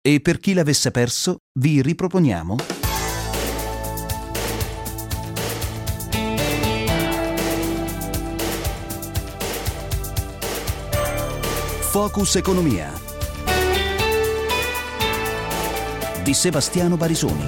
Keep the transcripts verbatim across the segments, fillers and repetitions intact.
E per chi l'avesse perso, vi riproponiamo Focus Economia di Sebastiano Barisoni.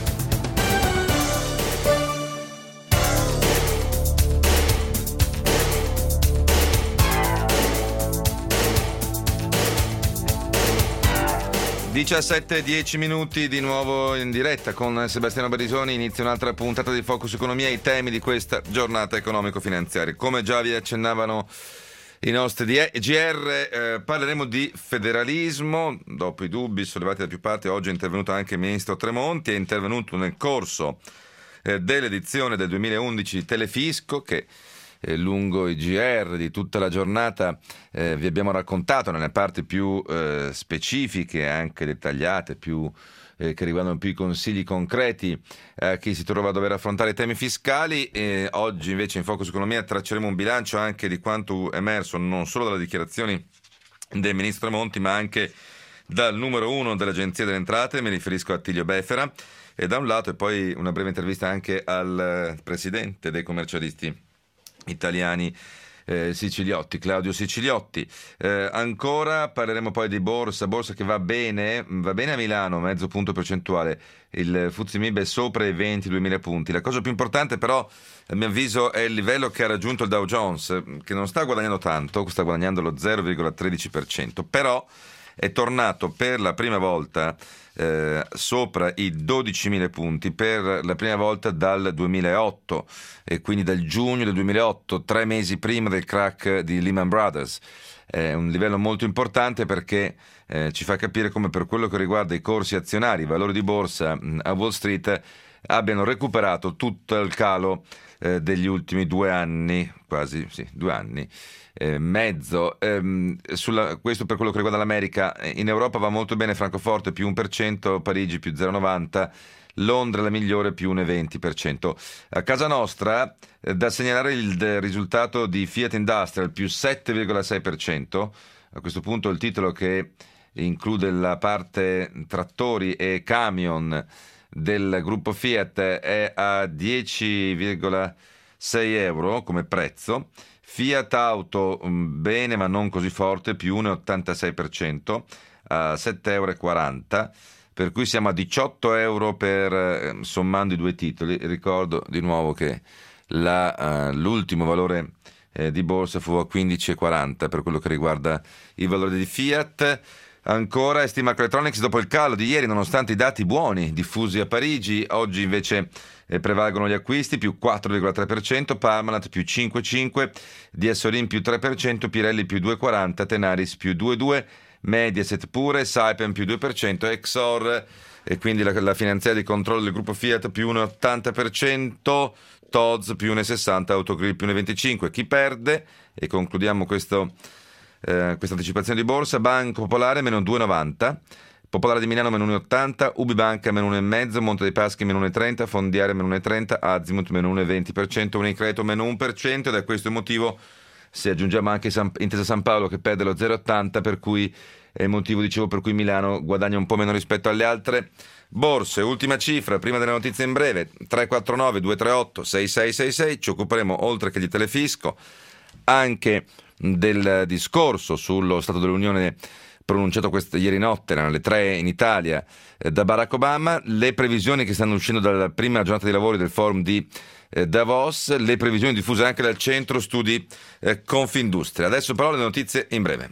diciassette e dieci minuti di nuovo in diretta con Sebastiano Barisoni. Inizia un'altra puntata di Focus Economia, i temi di questa giornata economico-finanziaria. Come già vi accennavano i nostri G R, eh, parleremo di federalismo. Dopo i dubbi sollevati da più parti, oggi è intervenuto anche il ministro Tremonti, è intervenuto nel corso eh, dell'edizione del duemilaundici di Telefisco, che eh, lungo i G R di tutta la giornata eh, vi abbiamo raccontato nelle parti più eh, specifiche, anche dettagliate, più eh, che riguardano più i consigli concreti a chi si trova a dover affrontare i temi fiscali. E oggi invece in Focus Economia tracceremo un bilancio anche di quanto emerso non solo dalle dichiarazioni del ministro Monti, ma anche dal numero uno dell'Agenzia delle Entrate, mi riferisco a Attilio Befera, e da un lato, e poi una breve intervista anche al presidente dei commercialisti italiani eh, Siciliotti, Claudio Siciliotti. Eh, ancora parleremo poi di borsa, borsa che va bene, va bene a Milano, mezzo punto percentuale, il F T S E M I B è sopra i ventiduemila punti. La cosa più importante però, a mio avviso, è il livello che ha raggiunto il Dow Jones, che non sta guadagnando tanto, sta guadagnando lo zero virgola tredici per cento, però è tornato per la prima volta eh, sopra i dodicimila punti, per la prima volta dal duemilaotto, e quindi dal giugno del duemilaotto, tre mesi prima del crack di Lehman Brothers. È un livello molto importante perché eh, ci fa capire come, per quello che riguarda i corsi azionari, i valori di borsa mh, a Wall Street abbiano recuperato tutto il calo eh, degli ultimi due anni, quasi sì, due anni. Eh, mezzo ehm, sulla, questo per quello che riguarda l'America. In Europa va molto bene Francoforte più uno per cento, Parigi più zero virgola novanta, Londra la migliore più uno virgola venti per cento. A casa nostra eh, da segnalare il risultato di Fiat Industrial più sette virgola sei per cento. A questo punto il titolo, che include la parte trattori e camion del gruppo Fiat, è a dieci virgola sei euro come prezzo. Fiat Auto bene ma non così forte, più uno virgola ottantasei per cento a sette virgola quaranta euro, per cui siamo a diciotto euro per eh, sommando i due titoli. Ricordo di nuovo che la, uh, l'ultimo valore eh, di borsa fu a quindici virgola quaranta per quello che riguarda i valori di Fiat. Ancora STMicroelectronics, dopo il calo di ieri, nonostante i dati buoni diffusi a Parigi, oggi invece eh, prevalgono gli acquisti, più quattro virgola tre per cento, Parmalat più cinque virgola cinque per cento, Diasorin più tre per cento, Pirelli più due virgola quaranta per cento, Tenaris più due virgola due per cento, Mediaset pure, Saipem più due per cento, Exor, e quindi la, la finanziaria di controllo del gruppo Fiat più uno virgola ottanta per cento, T O Z più uno virgola sessanta per cento, Autogrill più uno virgola venticinque per cento. Chi perde? E concludiamo questo Eh, questa anticipazione di borsa: Banco Popolare meno due virgola novanta, Popolare di Milano meno uno virgola ottanta, Ubibanca meno uno virgola cinque, Monte dei Paschi meno uno virgola trenta, Fondiaria meno uno virgola trenta, Azimut meno uno virgola venti per cento, Unicredito meno uno per cento, ed è questo il motivo, se aggiungiamo anche San, Intesa San Paolo che perde lo zero virgola ottanta, per cui è il motivo, dicevo, per cui Milano guadagna un po' meno rispetto alle altre borse. Ultima cifra prima delle notizie in breve: tre quattro nove due tre otto sei sei sei sei. Ci occuperemo, oltre che di Telefisco, anche del discorso sullo Stato dell'Unione pronunciato questa, ieri notte, erano le tre in Italia, eh, da Barack Obama, le previsioni che stanno uscendo dalla prima giornata di lavori del forum di eh, Davos, le previsioni diffuse anche dal centro studi eh, Confindustria. Adesso però le notizie in breve.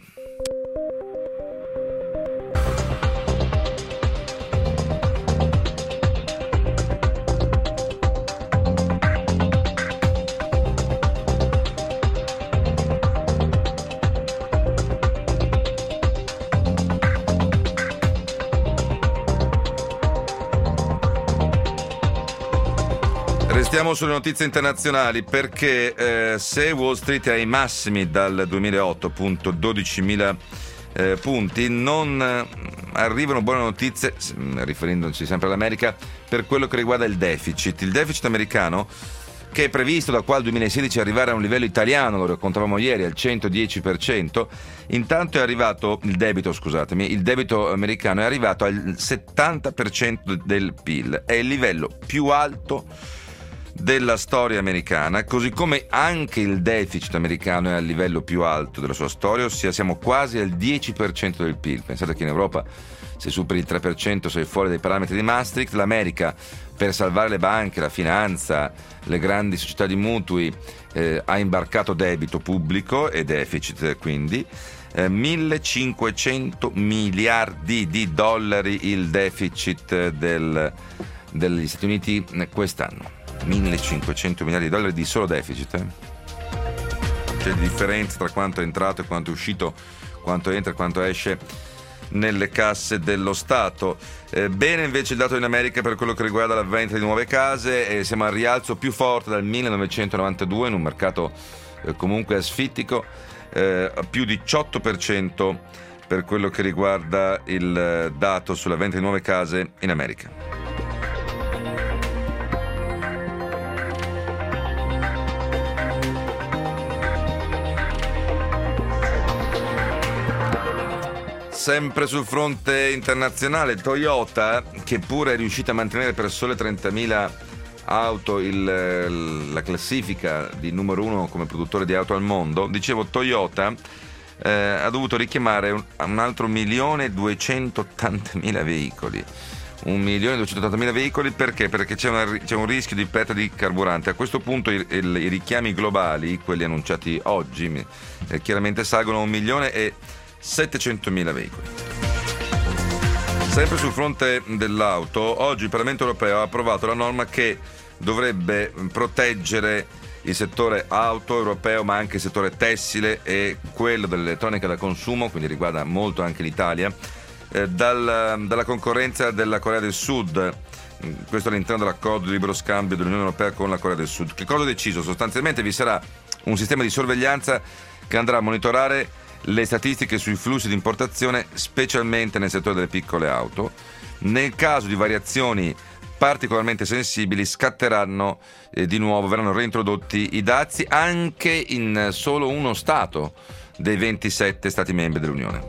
Restiamo sulle notizie internazionali, perché eh, se Wall Street è ai massimi dal duemilaotto, appunto dodicimila eh, punti, non eh, arrivano buone notizie, riferendoci sempre all'America, per quello che riguarda il deficit. Il deficit americano, che è previsto da qua al duemilasedici arrivare a un livello italiano, lo raccontavamo ieri, al centodieci per cento. Intanto è arrivato il debito, scusatemi, il debito americano è arrivato al settanta per cento del P I L, è il livello più alto della storia americana, così come anche il deficit americano è al livello più alto della sua storia, ossia siamo quasi al dieci per cento del P I L. Pensate che in Europa se superi il tre per cento sei fuori dai parametri di Maastricht. L'America, per salvare le banche, la finanza, le grandi società di mutui, eh, ha imbarcato debito pubblico e deficit, quindi eh, millecinquecento miliardi di dollari il deficit del, degli Stati Uniti quest'anno. millecinquecento miliardi di dollari di solo deficit, eh? C'è differenza tra quanto è entrato e quanto è uscito, quanto entra e quanto esce nelle casse dello Stato. Eh, bene invece il dato in America per quello che riguarda la vendita di nuove case, eh, siamo al rialzo più forte dal millenovecentonovantadue in un mercato eh, comunque asfittico, eh, più diciotto per cento per quello che riguarda il eh, dato sulla vendita di nuove case in America. Sempre sul fronte internazionale, Toyota, che pure è riuscita a mantenere per sole trentamila auto il, la classifica di numero uno come produttore di auto al mondo, dicevo Toyota eh, ha dovuto richiamare un, un altro milione duecentottantamila veicoli. Un milione duecentottantamila veicoli perché? Perché c'è, una, c'è un rischio di perdita di carburante. A questo punto i, il, i richiami globali, quelli annunciati oggi, eh, chiaramente salgono a un milione e settecentomila veicoli. Sempre sul fronte dell'auto, oggi il Parlamento europeo ha approvato la norma che dovrebbe proteggere il settore auto europeo, ma anche il settore tessile e quello dell'elettronica da consumo, quindi riguarda molto anche l'Italia, eh, dal, dalla concorrenza della Corea del Sud. Questo all'interno dell'accordo di libero scambio dell'Unione Europea con la Corea del Sud. Che cosa ho deciso? Sostanzialmente vi sarà un sistema di sorveglianza che andrà a monitorare le statistiche sui flussi di importazione, specialmente nel settore delle piccole auto. Nel caso di variazioni particolarmente sensibili scatteranno eh, di nuovo, verranno reintrodotti i dazi anche in solo uno Stato dei ventisette Stati membri dell'Unione.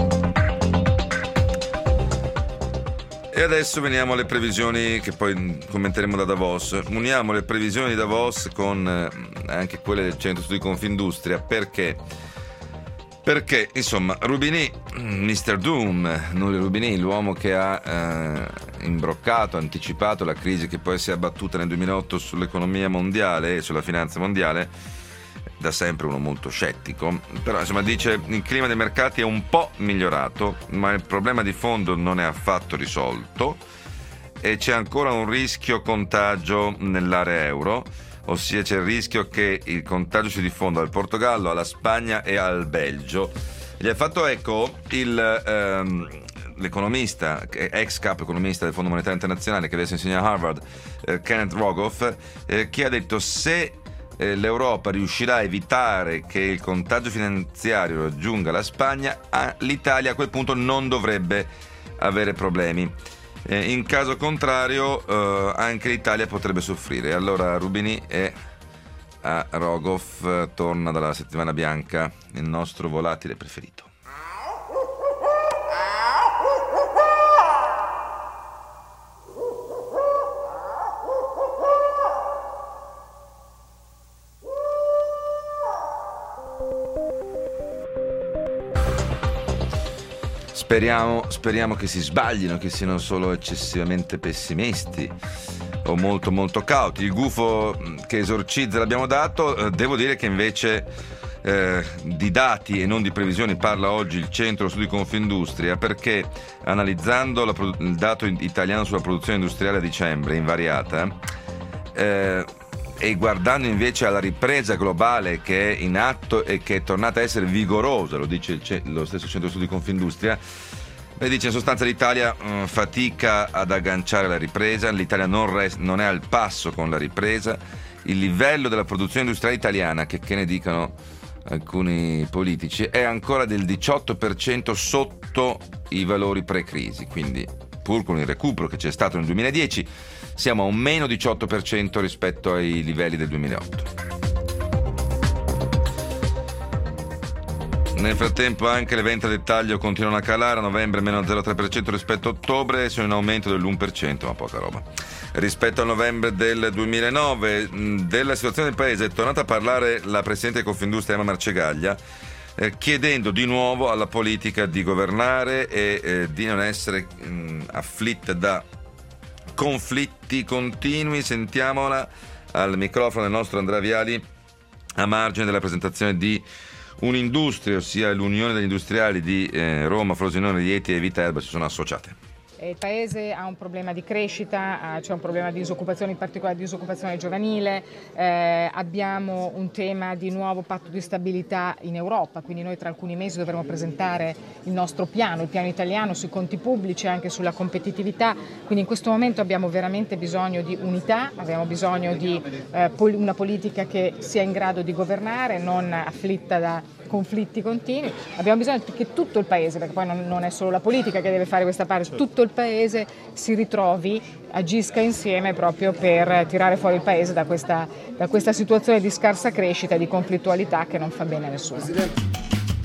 E adesso veniamo alle previsioni che poi commenteremo da Davos. Uniamo le previsioni di Davos con eh, anche quelle del Centro Studi Confindustria, perché Perché, insomma, Rubini, mister Doom, Nuri Rubini, l'uomo che ha eh, imbroccato, anticipato la crisi che poi si è abbattuta nel duemilaotto sull'economia mondiale e sulla finanza mondiale, da sempre uno molto scettico, però insomma dice il clima dei mercati è un po' migliorato, ma il problema di fondo non è affatto risolto e c'è ancora un rischio contagio nell'area euro. Ossia c'è il rischio che il contagio si diffonda al Portogallo, alla Spagna e al Belgio. Gli ha fatto eco il, ehm, l'economista, ex capo economista del Fondo Monetario Internazionale che adesso insegna a Harvard, eh, Kenneth Rogoff, eh, che ha detto se eh, l'Europa riuscirà a evitare che il contagio finanziario raggiunga la Spagna, ah, l'Italia a quel punto non dovrebbe avere problemi. Eh, in caso contrario eh, anche l'Italia potrebbe soffrire. Allora Rubini e a Rogoff eh, torna dalla settimana bianca il nostro volatile preferito. Speriamo, speriamo che si sbaglino, che siano solo eccessivamente pessimisti o molto molto cauti. Il gufo che esorcizza l'abbiamo dato, devo dire che invece eh, di dati e non di previsioni parla oggi il Centro Studi Confindustria, perché analizzando la, il dato italiano sulla produzione industriale a dicembre invariata eh, e guardando invece alla ripresa globale che è in atto e che è tornata a essere vigorosa, lo dice il, lo stesso Centro Studi Confindustria, beh, dice in sostanza l'Italia mh, fatica ad agganciare la ripresa, l'Italia non, rest, non è al passo con la ripresa, il livello della produzione industriale italiana, che, che ne dicano alcuni politici, è ancora del diciotto per cento sotto i valori pre-crisi, quindi pur con il recupero che c'è stato nel duemiladieci, siamo a un meno diciotto per cento rispetto ai livelli del duemilaotto. Nel frattempo anche le vendite a dettaglio continuano a calare, a novembre meno zero virgola tre per cento rispetto a ottobre, sono in aumento dell'uno per cento, ma poca roba. Rispetto al novembre del duemilanove, della situazione del paese è tornata a parlare la Presidente di Confindustria Emma Marcegaglia, eh, chiedendo di nuovo alla politica di governare e eh, di non essere mh, afflitta da conflitti continui. Sentiamola al microfono del nostro Andrea Viali a margine della presentazione di Un'Industria, ossia l'Unione degli Industriali di eh, Roma, Frosinone, Rieti e Viterbo si sono associate. Il Paese ha un problema di crescita, c'è un problema di disoccupazione, in particolare di disoccupazione giovanile, eh, abbiamo un tema di nuovo patto di stabilità in Europa, quindi noi tra alcuni mesi dovremo presentare il nostro piano, il piano italiano sui conti pubblici e anche sulla competitività, quindi in questo momento abbiamo veramente bisogno di unità, abbiamo bisogno di eh, pol- una politica che sia in grado di governare, non afflitta da conflitti continui, abbiamo bisogno che tutto il Paese, perché poi non, non è solo la politica che deve fare questa parte, tutto il Paese si ritrovi, agisca insieme proprio per tirare fuori il Paese da questa, da questa situazione di scarsa crescita e di conflittualità che non fa bene a nessuno. Presidente.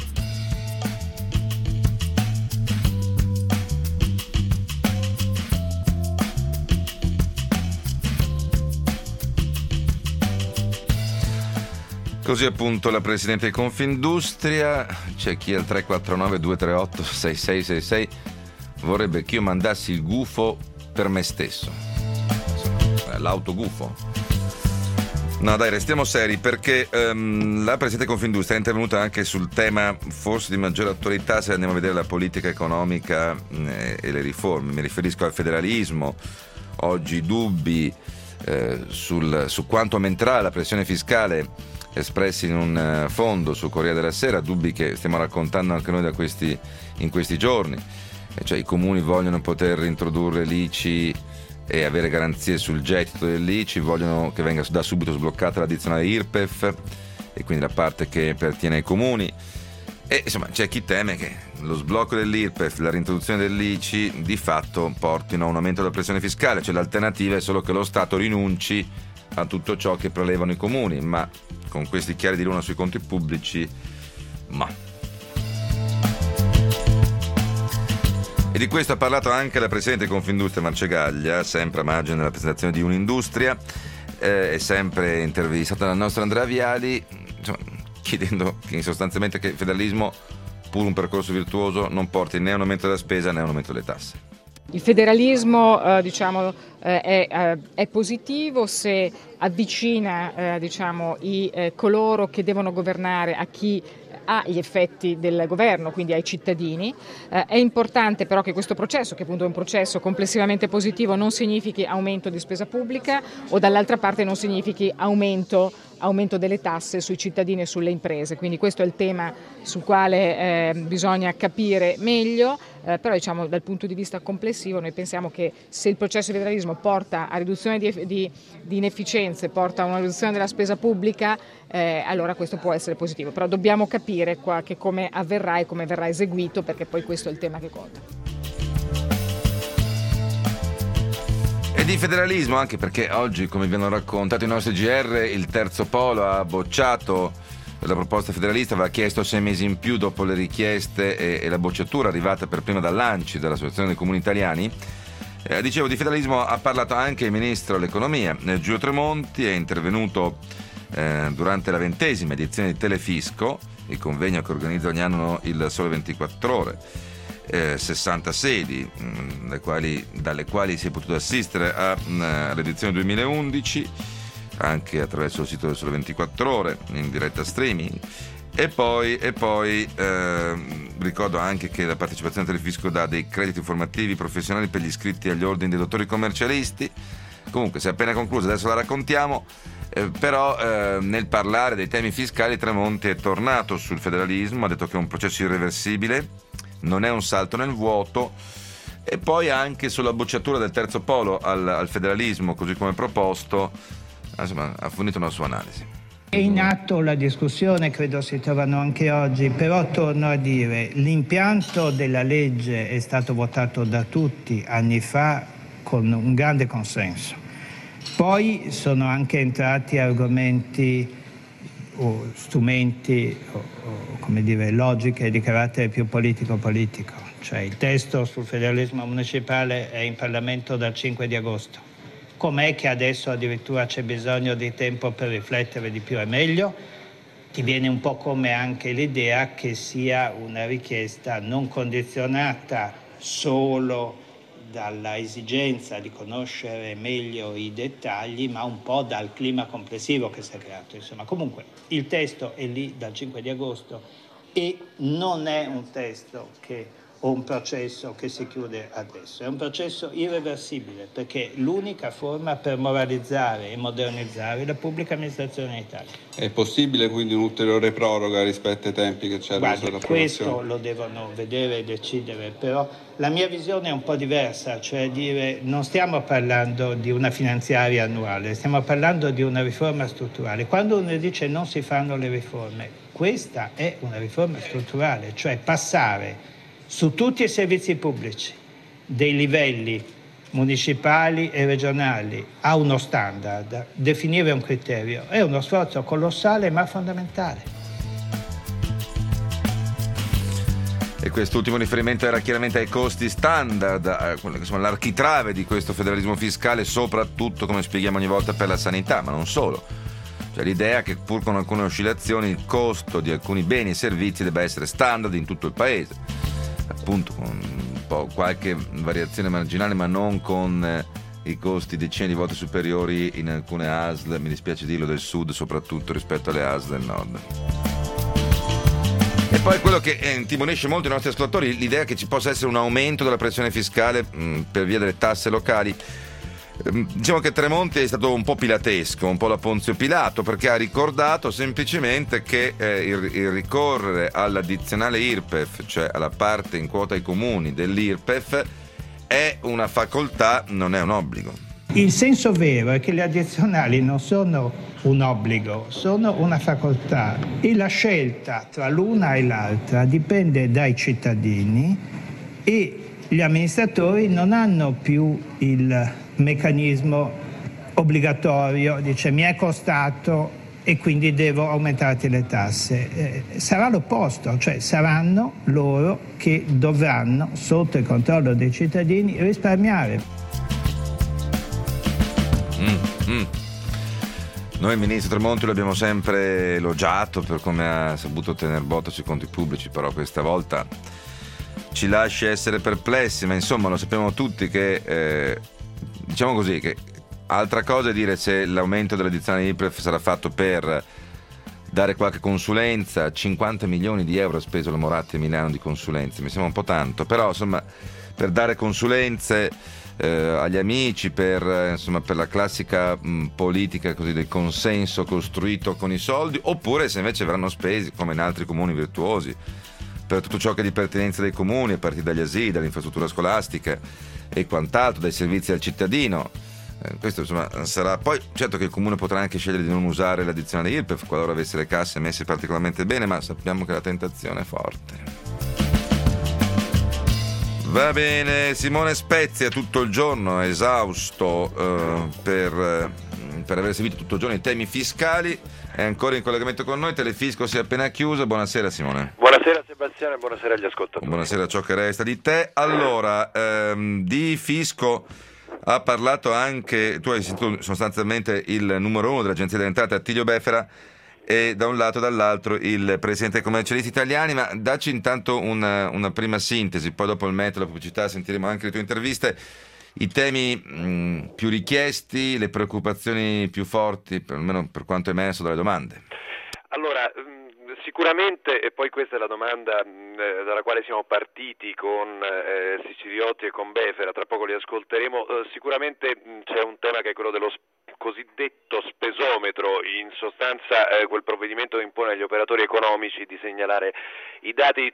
Così appunto la Presidente di Confindustria. C'è chi al tre quattro nove due tre otto sei sei sei sei vorrebbe che io mandassi il gufo per me stesso, l'autogufo. No dai, restiamo seri, perché um, la Presidente di Confindustria è intervenuta anche sul tema forse di maggiore attualità se andiamo a vedere la politica economica eh, e le riforme. Mi riferisco al federalismo. Oggi dubbi eh, sul, su quanto aumenterà la pressione fiscale espressi in un uh, fondo su Corriere della Sera, dubbi che stiamo raccontando anche noi da questi, in questi giorni, e cioè i comuni vogliono poter introdurre l'I C I e avere garanzie sul gettito dell'I C I, vogliono che venga da subito sbloccata l'addizionale I R P E F e quindi la parte che pertiene ai comuni, e insomma c'è chi teme che lo sblocco dell'I R P E F, la reintroduzione dell'I C I di fatto portino a un aumento della pressione fiscale, cioè l'alternativa è solo che lo Stato rinunci a tutto ciò che prelevano i comuni, ma con questi chiari di luna sui conti pubblici, ma. E di questo ha parlato anche la Presidente di Confindustria Marcegaglia, sempre a margine della presentazione di Un'Industria, eh, è sempre intervistata dal nostro Andrea Viali, insomma, chiedendo che sostanzialmente che il federalismo, pur un percorso virtuoso, non porti né a un aumento della spesa né a un aumento delle tasse. Il federalismo eh, diciamo, eh, è, eh, è positivo se avvicina eh, diciamo, i, eh, coloro che devono governare a chi ha gli effetti del governo, quindi ai cittadini. Eh, è importante però che questo processo, che appunto è un processo complessivamente positivo, non significhi aumento di spesa pubblica o dall'altra parte non significhi aumento, aumento delle tasse sui cittadini e sulle imprese. Quindi questo è il tema sul quale eh, bisogna capire meglio, eh, però diciamo dal punto di vista complessivo noi pensiamo che se il processo di federalismo porta a riduzione di, di, di inefficienze, porta a una riduzione della spesa pubblica, eh, allora questo può essere positivo, però dobbiamo capire qua che come avverrà e come verrà eseguito, perché poi questo è il tema che conta. E di federalismo anche perché oggi, come vi hanno raccontato i nostri G R, il terzo polo ha bocciato la proposta federalista, aveva chiesto sei mesi in più dopo le richieste e, e la bocciatura arrivata per prima dall'A N C I, dall'Associazione dei Comuni Italiani. Eh, dicevo, di federalismo ha parlato anche il ministro dell'Economia, eh, Giulio Tremonti, è intervenuto eh, durante la ventesima edizione di Telefisco, il convegno che organizza ogni anno il Sole ventiquattro Ore, eh, sessanta sedi, mh, le quali, dalle quali si è potuto assistere a, mh, all'edizione duemilaundici, anche attraverso il sito del Sole ventiquattro Ore, in diretta streaming. E poi, e poi eh, ricordo anche che la partecipazione al Telefisco dà dei crediti informativi professionali per gli iscritti agli ordini dei dottori commercialisti. Comunque si è appena conclusa, adesso la raccontiamo, eh, però eh, nel parlare dei temi fiscali Tremonti è tornato sul federalismo, ha detto che è un processo irreversibile, non è un salto nel vuoto, e poi anche sulla bocciatura del terzo polo al, al federalismo così come proposto, insomma, ha fornito una sua analisi. È in atto la discussione, credo si trovano anche oggi, però torno a dire, l'impianto della legge è stato votato da tutti anni fa con un grande consenso. Poi sono anche entrati argomenti o strumenti o, o come dire, logiche di carattere più politico-politico. Cioè il testo sul federalismo municipale è in Parlamento dal cinque di agosto. Com'è che adesso addirittura c'è bisogno di tempo per riflettere di più e meglio? Ti viene un po' come anche l'idea che sia una richiesta non condizionata solo dalla esigenza di conoscere meglio i dettagli, ma un po' dal clima complessivo che si è creato. Insomma, comunque il testo è lì dal cinque di agosto e non è un testo che o un processo che si chiude adesso, è un processo irreversibile perché è l'unica forma per moralizzare e modernizzare la pubblica amministrazione in Italia. È possibile quindi un'ulteriore proroga rispetto ai tempi che c'erano sull'approvazione? Questo lo devono vedere e decidere, però la mia visione è un po' diversa, cioè dire non stiamo parlando di una finanziaria annuale, stiamo parlando di una riforma strutturale. Quando uno dice non si fanno le riforme, questa è una riforma strutturale, cioè passare su tutti i servizi pubblici dei livelli municipali e regionali a uno standard, definire un criterio, è uno sforzo colossale ma fondamentale. E quest'ultimo riferimento era chiaramente ai costi standard, quello che sono l'architrave di questo federalismo fiscale, soprattutto, come spieghiamo ogni volta, per la sanità, ma non solo. Cioè l'idea che pur con alcune oscillazioni il costo di alcuni beni e servizi debba essere standard in tutto il paese. Appunto con un po' qualche variazione marginale, ma non con eh, i costi decine di volte superiori in alcune A S L, mi dispiace dirlo, del sud soprattutto rispetto alle A S L del nord. E poi quello che eh, intimorisce molto i nostri ascoltatori, l'idea che ci possa essere un aumento della pressione fiscale mh, per via delle tasse locali. Diciamo che Tremonti è stato un po' pilatesco, un po' la Ponzio Pilato, perché ha ricordato semplicemente che eh, il, il ricorrere all'addizionale I R P E F, cioè alla parte in quota ai comuni dell'I R P E F, è una facoltà, non è un obbligo. Il senso vero è che le addizionali non sono un obbligo, sono una facoltà e la scelta tra l'una e l'altra dipende dai cittadini e gli amministratori non hanno più il meccanismo obbligatorio, dice mi è costato e quindi devo aumentarti le tasse. Eh, sarà l'opposto, cioè saranno loro che dovranno, sotto il controllo dei cittadini, risparmiare. Mm, mm. Noi il ministro Tremonti lo abbiamo sempre elogiato per come ha saputo tener botta sui conti pubblici, però questa volta ci lascia essere perplessi, ma insomma lo sappiamo tutti che eh, diciamo così, che altra cosa è dire se l'aumento dell'addizionale I R P E F sarà fatto per dare qualche consulenza. Cinquanta milioni di euro ha speso la Moratti a Milano di consulenze, mi sembra un po' tanto, però insomma per dare consulenze eh, agli amici, per, eh, insomma, per la classica mh, politica così del consenso costruito con i soldi, oppure se invece verranno spesi come in altri comuni virtuosi per tutto ciò che è di pertinenza dei comuni, a partire dagli asili, dall'infrastruttura scolastica e quant'altro, dai servizi al cittadino. Eh, questo insomma sarà. Poi certo che il comune potrà anche scegliere di non usare l'addizionale I R P E F qualora avesse le casse messe particolarmente bene, ma sappiamo che la tentazione è forte. Va bene, Simone Spezia tutto il giorno esausto eh, per, eh, per aver seguito tutto il giorno i temi fiscali. È ancora in collegamento con noi, Telefisco si è appena chiuso. Buonasera Simone. Buonasera Sebastiano e buonasera agli ascoltatori. Buonasera a ciò che resta di te. Allora, ehm, di fisco ha parlato anche, tu hai sentito sostanzialmente il numero uno dell'Agenzia delle Entrate, Attilio Befera, e da un lato e dall'altro il presidente dei commercialisti italiani, ma dacci intanto una, una prima sintesi, poi dopo il metodo, la pubblicità, sentiremo anche le tue interviste. I temi mh, più richiesti, le preoccupazioni più forti, per, almeno per quanto è emerso dalle domande. Allora, sicuramente, e poi questa è la domanda eh, dalla quale siamo partiti con eh, Siciliotti e con Befera, tra poco li ascolteremo, eh, sicuramente mh, c'è un tema che è quello dello sp- cosiddetto spesometro, in sostanza eh, quel provvedimento che impone agli operatori economici di segnalare i dati di tutti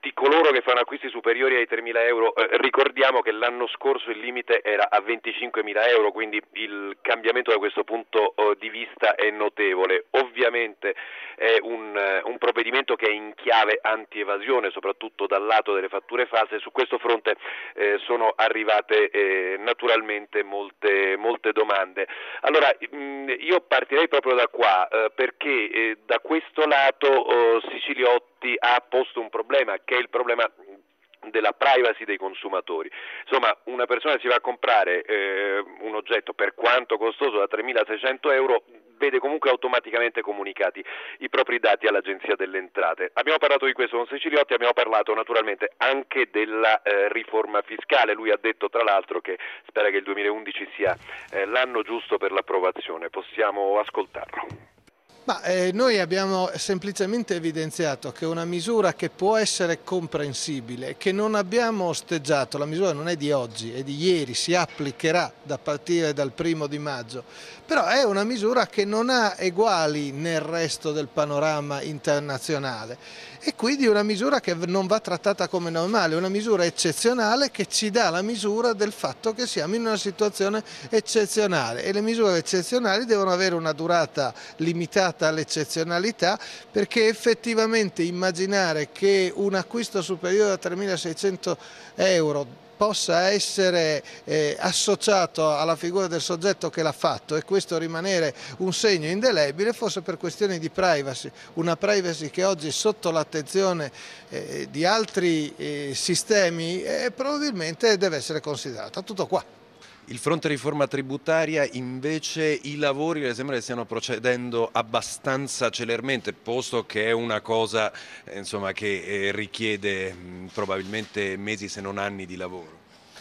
tutti coloro che fanno acquisti superiori ai tremila euro, eh, ricordiamo che l'anno scorso il limite era a venticinquemila euro, quindi il cambiamento da questo punto eh, di vista è notevole. Ovviamente è un, un provvedimento che è in chiave anti-evasione, soprattutto dal lato delle fatture false. Su questo fronte eh, sono arrivate eh, naturalmente molte, molte domande. Allora mh, io partirei proprio da qua eh, perché eh, da questo lato eh, Siciliotti ha posto un problema, che è il problema della privacy dei consumatori. Insomma, una persona si va a comprare eh, un oggetto, per quanto costoso, da tremilaseicento euro, vede comunque automaticamente comunicati i propri dati all'Agenzia delle Entrate. Abbiamo parlato di questo con Siciliotti, abbiamo parlato naturalmente anche della eh, riforma fiscale. Lui ha detto tra l'altro che spera che il duemilaundici sia eh, l'anno giusto per l'approvazione. Possiamo ascoltarlo. Ma eh, noi abbiamo semplicemente evidenziato che una misura che può essere comprensibile, che non abbiamo osteggiato, la misura non è di oggi, è di ieri, si applicherà da partire dal primo di maggio, però è una misura che non ha eguali nel resto del panorama internazionale e quindi una misura che non va trattata come normale, una misura eccezionale che ci dà la misura del fatto che siamo in una situazione eccezionale e le misure eccezionali devono avere una durata limitata all'eccezionalità, perché effettivamente immaginare che un acquisto superiore a tremilaseicento euro possa essere eh, associato alla figura del soggetto che l'ha fatto e questo rimanere un segno indelebile, forse per questioni di privacy, una privacy che oggi è sotto l'attenzione eh, di altri eh, sistemi e probabilmente deve essere considerata. Tutto qua. Il fronte riforma tributaria invece i lavori le sembra che stiano procedendo abbastanza celermente, posto che è una cosa eh, insomma, che eh, richiede mh, probabilmente mesi se non anni di lavoro.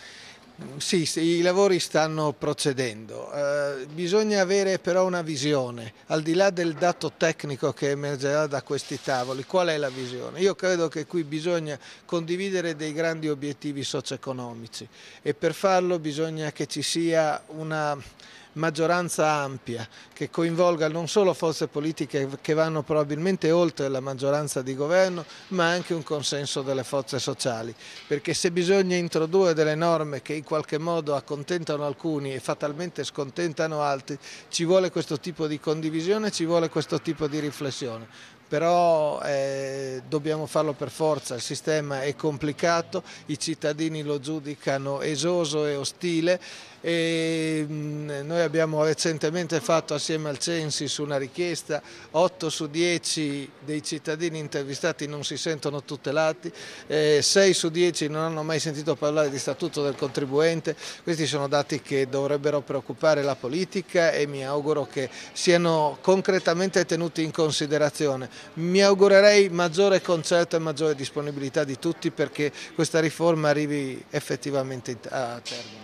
Sì, sì, i lavori stanno procedendo, eh, bisogna avere però una visione, al di là del dato tecnico che emergerà da questi tavoli. Qual è la visione? Io credo che qui bisogna condividere dei grandi obiettivi socio-economici e per farlo bisogna che ci sia una maggioranza ampia che coinvolga non solo forze politiche che vanno probabilmente oltre la maggioranza di governo, ma anche un consenso delle forze sociali, perché se bisogna introdurre delle norme che in qualche modo accontentano alcuni e fatalmente scontentano altri, ci vuole questo tipo di condivisione, ci vuole questo tipo di riflessione. Però eh, dobbiamo farlo per forza, il sistema è complicato, i cittadini lo giudicano esoso e ostile e mh, noi abbiamo recentemente fatto assieme al Censis una richiesta, otto su dieci dei cittadini intervistati non si sentono tutelati, eh, sei su dieci non hanno mai sentito parlare di statuto del contribuente. Questi sono dati che dovrebbero preoccupare la politica e mi auguro che siano concretamente tenuti in considerazione. Mi augurerei maggiore concerto e maggiore disponibilità di tutti perché questa riforma arrivi effettivamente a termine.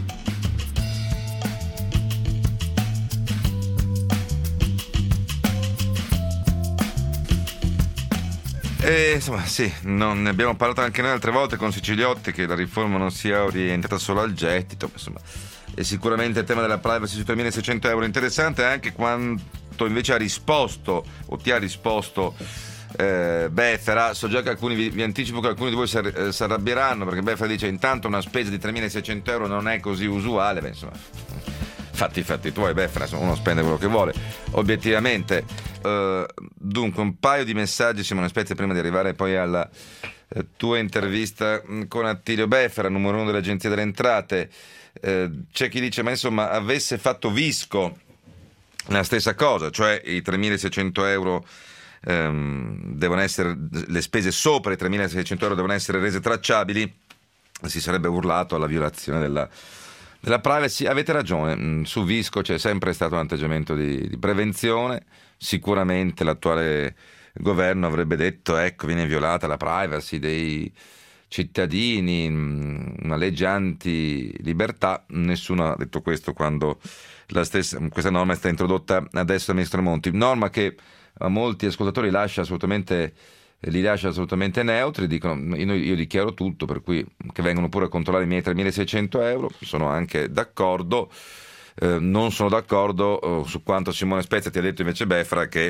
E, insomma, sì, non ne abbiamo parlato anche noi altre volte con Siciliotti che la riforma non sia orientata solo al gettito, insomma, e sicuramente il tema della privacy su tremilaseicento euro interessante anche quanto invece ha risposto o ti ha risposto eh, Befera. So già che alcuni vi, vi anticipo che alcuni di voi si si arrabbieranno perché Befera dice intanto una spesa di tremilaseicento euro non è così usuale. Beh, insomma, fatti i fatti tuoi, Befera, uno spende quello che vuole obiettivamente. Uh, dunque un paio di messaggi, Simone Spezia, prima di arrivare poi alla uh, tua intervista con Attilio Befera, numero uno dell'Agenzia delle Entrate. Uh, c'è chi dice ma insomma avesse fatto Visco la stessa cosa, cioè i tremilaseicento euro um, devono essere, le spese sopra i tremilaseicento euro devono essere rese tracciabili, si sarebbe urlato alla violazione della della privacy. Avete ragione, su Visco c'è sempre stato un atteggiamento di, di prevenzione. Sicuramente l'attuale governo avrebbe detto ecco viene violata la privacy dei cittadini, una legge anti-libertà. Nessuno ha detto questo quando la stessa, questa norma è stata introdotta adesso dal ministro Monti, norma che a molti ascoltatori lascia assolutamente li lascia assolutamente neutri, dicono io, io dichiaro tutto, per cui che vengono pure a controllare i miei tremilaseicento euro, sono anche d'accordo. Eh, non sono d'accordo eh, su quanto Simone Spezia ti ha detto invece Befera, che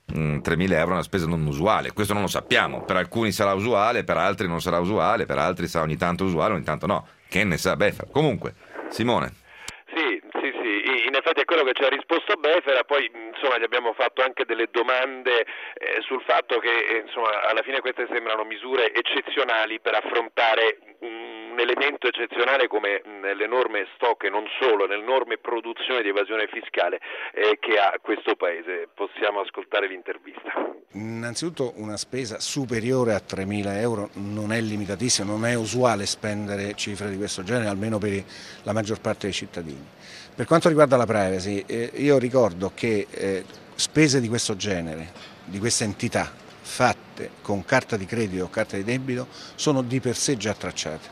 mh, tremila euro è una spesa non usuale. Questo non lo sappiamo, per alcuni sarà usuale, per altri non sarà usuale, per altri sarà ogni tanto usuale, ogni tanto no, che ne sa Befera. Comunque, Simone. Sì, sì, sì, in effetti è quello che ci ha risposto Befera, poi insomma gli abbiamo fatto anche delle domande eh, sul fatto che eh, insomma alla fine queste sembrano misure eccezionali per affrontare un elemento eccezionale come l'enorme stock e non solo, l'enorme produzione di evasione fiscale eh, che ha questo paese. Possiamo ascoltare l'intervista. Innanzitutto una spesa superiore a tremila euro non è limitatissima, non è usuale spendere cifre di questo genere, almeno per la maggior parte dei cittadini. Per quanto riguarda la privacy, eh, io ricordo che eh, spese di questo genere, di questa entità, fatte con carta di credito o carta di debito, sono di per sé già tracciate.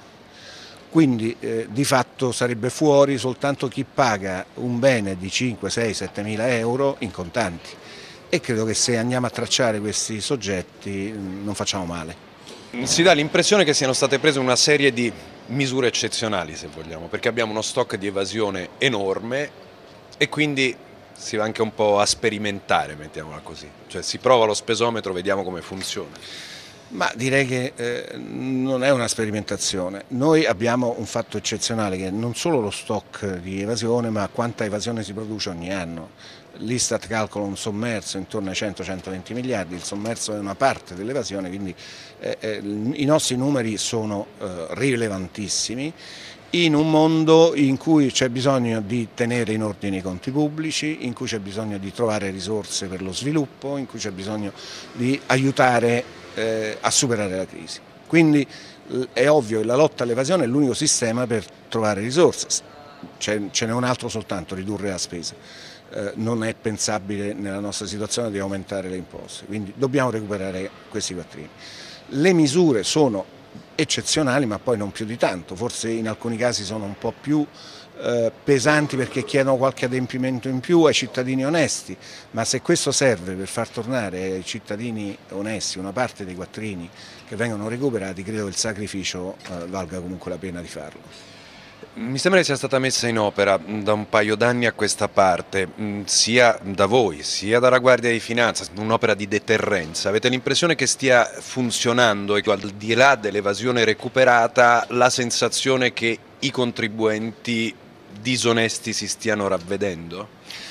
Quindi eh, di fatto sarebbe fuori soltanto chi paga un bene di cinque, sei, sette mila euro in contanti. E credo che se andiamo a tracciare questi soggetti non facciamo male. Si dà l'impressione che siano state prese una serie di misure eccezionali, se vogliamo, perché abbiamo uno stock di evasione enorme e quindi si va anche un po' a sperimentare, mettiamola così. Cioè si prova lo spesometro, vediamo come funziona. Ma direi che eh, non è una sperimentazione. Noi abbiamo un fatto eccezionale che è non solo lo stock di evasione, ma quanta evasione si produce ogni anno. L'Istat calcola un sommerso intorno ai cento centoventi miliardi, il sommerso è una parte dell'evasione, quindi eh, eh, i nostri numeri sono eh, rilevantissimi in un mondo in cui c'è bisogno di tenere in ordine i conti pubblici, in cui c'è bisogno di trovare risorse per lo sviluppo, in cui c'è bisogno di aiutare eh, a superare la crisi. Quindi è ovvio che la lotta all'evasione è l'unico sistema per trovare risorse, c'è, ce n'è un altro soltanto, ridurre la spesa. Eh, non è pensabile nella nostra situazione di aumentare le imposte, quindi dobbiamo recuperare questi quattrini. Le misure sono eccezionali, ma poi non più di tanto, forse in alcuni casi sono un po' più eh, pesanti perché chiedono qualche adempimento in più ai cittadini onesti, ma se questo serve per far tornare ai cittadini onesti una parte dei quattrini che vengono recuperati, credo che il sacrificio eh, valga comunque la pena di farlo. Mi sembra che sia stata messa in opera da un paio d'anni a questa parte, sia da voi, sia dalla Guardia di Finanza, un'opera di deterrenza. Avete l'impressione che stia funzionando e che al di là dell'evasione recuperata la sensazione che i contribuenti disonesti si stiano ravvedendo?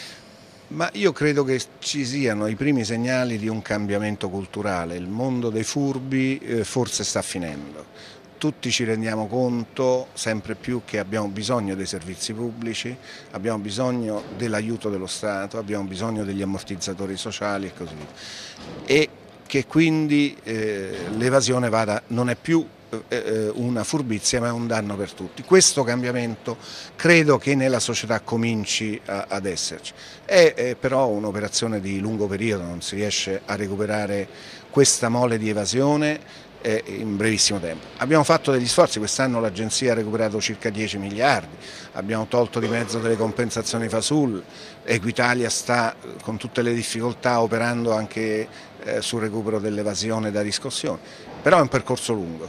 Ma io credo che ci siano i primi segnali di un cambiamento culturale. Il mondo dei furbi eh, forse sta finendo. Tutti ci rendiamo conto sempre più che abbiamo bisogno dei servizi pubblici, abbiamo bisogno dell'aiuto dello Stato, abbiamo bisogno degli ammortizzatori sociali e così via. E che quindi eh, l'evasione vada, non è più eh, una furbizia ma è un danno per tutti. Questo cambiamento credo che nella società cominci a, ad esserci. È, è però un'operazione di lungo periodo, non si riesce a recuperare questa mole di evasione in brevissimo tempo. Abbiamo fatto degli sforzi, quest'anno l'agenzia ha recuperato circa dieci miliardi, abbiamo tolto di mezzo delle compensazioni Fasul, Equitalia sta con tutte le difficoltà operando anche eh, sul recupero dell'evasione da riscossione, però è un percorso lungo.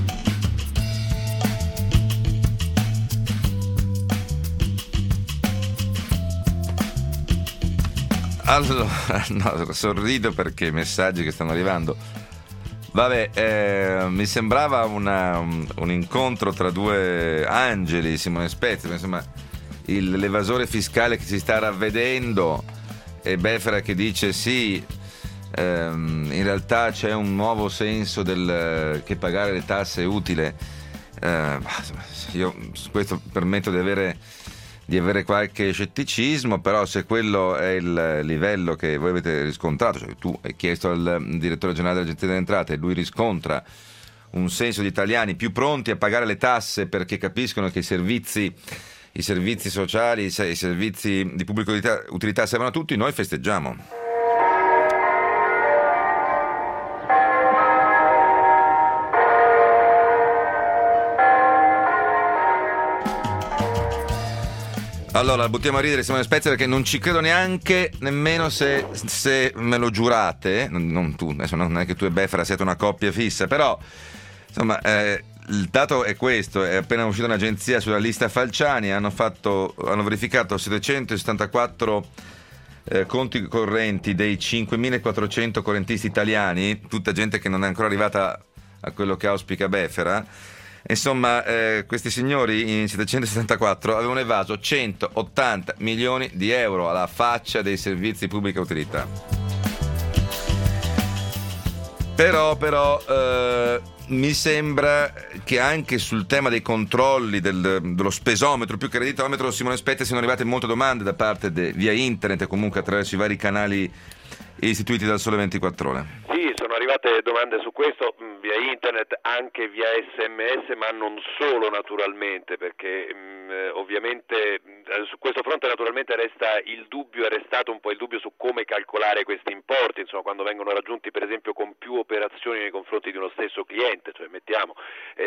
Allora, no, sorrido perché i messaggi che stanno arrivando. Vabbè, eh, mi sembrava una, un, un incontro tra due angeli, Simone Spezia, insomma, il, l'evasore fiscale che si sta ravvedendo e Befera che dice sì, ehm, in realtà c'è un nuovo senso del che pagare le tasse è utile. Eh, io su questo permetto di avere di avere qualche scetticismo, però se quello è il livello che voi avete riscontrato, cioè tu hai chiesto al direttore generale dell'Agenzia delle Entrate e lui riscontra un senso di italiani più pronti a pagare le tasse perché capiscono che i servizi i servizi sociali, i servizi di pubblica utilità, utilità servono a tutti, noi festeggiamo. Allora, buttiamo a ridere Simone Spezia perché non ci credo neanche, nemmeno se, se me lo giurate, non, non tu, adesso non è che tu e Befera siete una coppia fissa, però insomma eh, il dato è questo, è appena uscita un'agenzia sulla lista Falciani, hanno fatto, hanno verificato settecentosettantaquattro eh, conti correnti dei cinquemilaquattrocento correntisti italiani, tutta gente che non è ancora arrivata a quello che auspica Befera. Insomma, eh, questi signori in settecentosettantaquattro avevano evaso centottanta milioni di euro alla faccia dei servizi di pubblica utilità. Però, però eh, mi sembra che anche sul tema dei controlli del, dello spesometro più che redditometro, Simone Spezia, siano arrivate molte domande da parte de, via internet e comunque attraverso i vari canali istituiti dal Sole ventiquattro Ore. Sì, sono arrivate domande su questo via internet, anche via sms, ma non solo naturalmente, perché mh, ovviamente mh, su questo fronte naturalmente resta il dubbio, è restato un po' il dubbio su come calcolare questi importi, insomma, quando vengono raggiunti per esempio con più operazioni nei confronti di uno stesso cliente, cioè mettiamo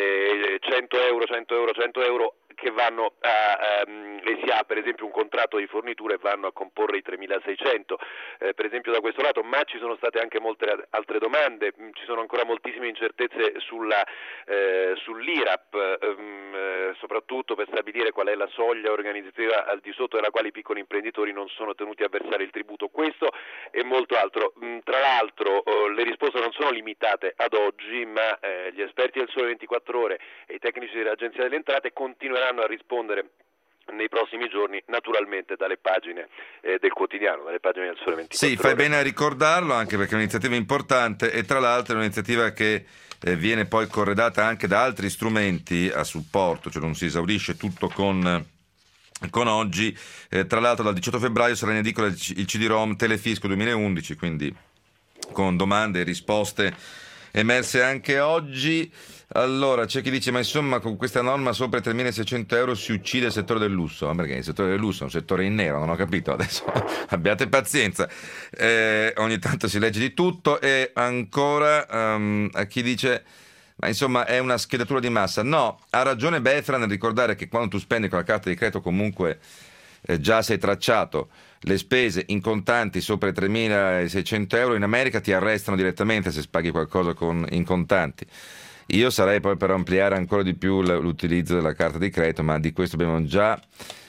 eh, cento euro, cento euro, cento euro che vanno a, um, e si ha per esempio un contratto di fornitura e vanno a comporre i tremilaseicento eh, per esempio da questo lato, ma ci sono state anche molte altre domande, ci sono ancora moltissime incertezze sulla, eh, sull'I R A P, um, eh, soprattutto per stabilire qual è la soglia organizzativa al di sotto della quale i piccoli imprenditori non sono tenuti a versare il tributo, questo e molto altro. Mm, tra l'altro oh, le risposte non sono limitate ad oggi, ma eh, gli esperti del Sole ventiquattro Ore e i tecnici dell'Agenzia delle Entrate continueranno a rispondere nei prossimi giorni, naturalmente dalle pagine eh, del quotidiano, dalle pagine del Sole ventiquattro Sì, fai Ore. bene a ricordarlo, anche perché è un'iniziativa importante e tra l'altro è un'iniziativa che eh, viene poi corredata anche da altri strumenti a supporto, cioè non si esaurisce tutto con, con oggi. Eh, tra l'altro dal diciotto febbraio sarà in edicola il C D-ROM Telefisco duemilaundici, quindi con domande e risposte emerse anche oggi. Allora, c'è chi dice, ma insomma con questa norma sopra i tremilaseicento euro si uccide il settore del lusso. Ma perché il settore del lusso è un settore in nero, non ho capito, adesso abbiate pazienza. Eh, ogni tanto si legge di tutto. E ancora um, a chi dice, ma insomma è una schedatura di massa. No, ha ragione Befera nel ricordare che quando tu spendi con la carta di credito comunque eh, già sei tracciato. Le spese in contanti sopra i tremilaseicento euro in America ti arrestano direttamente se paghi qualcosa con, in contanti. Io sarei poi per ampliare ancora di più l'utilizzo della carta di credito, ma di questo abbiamo già,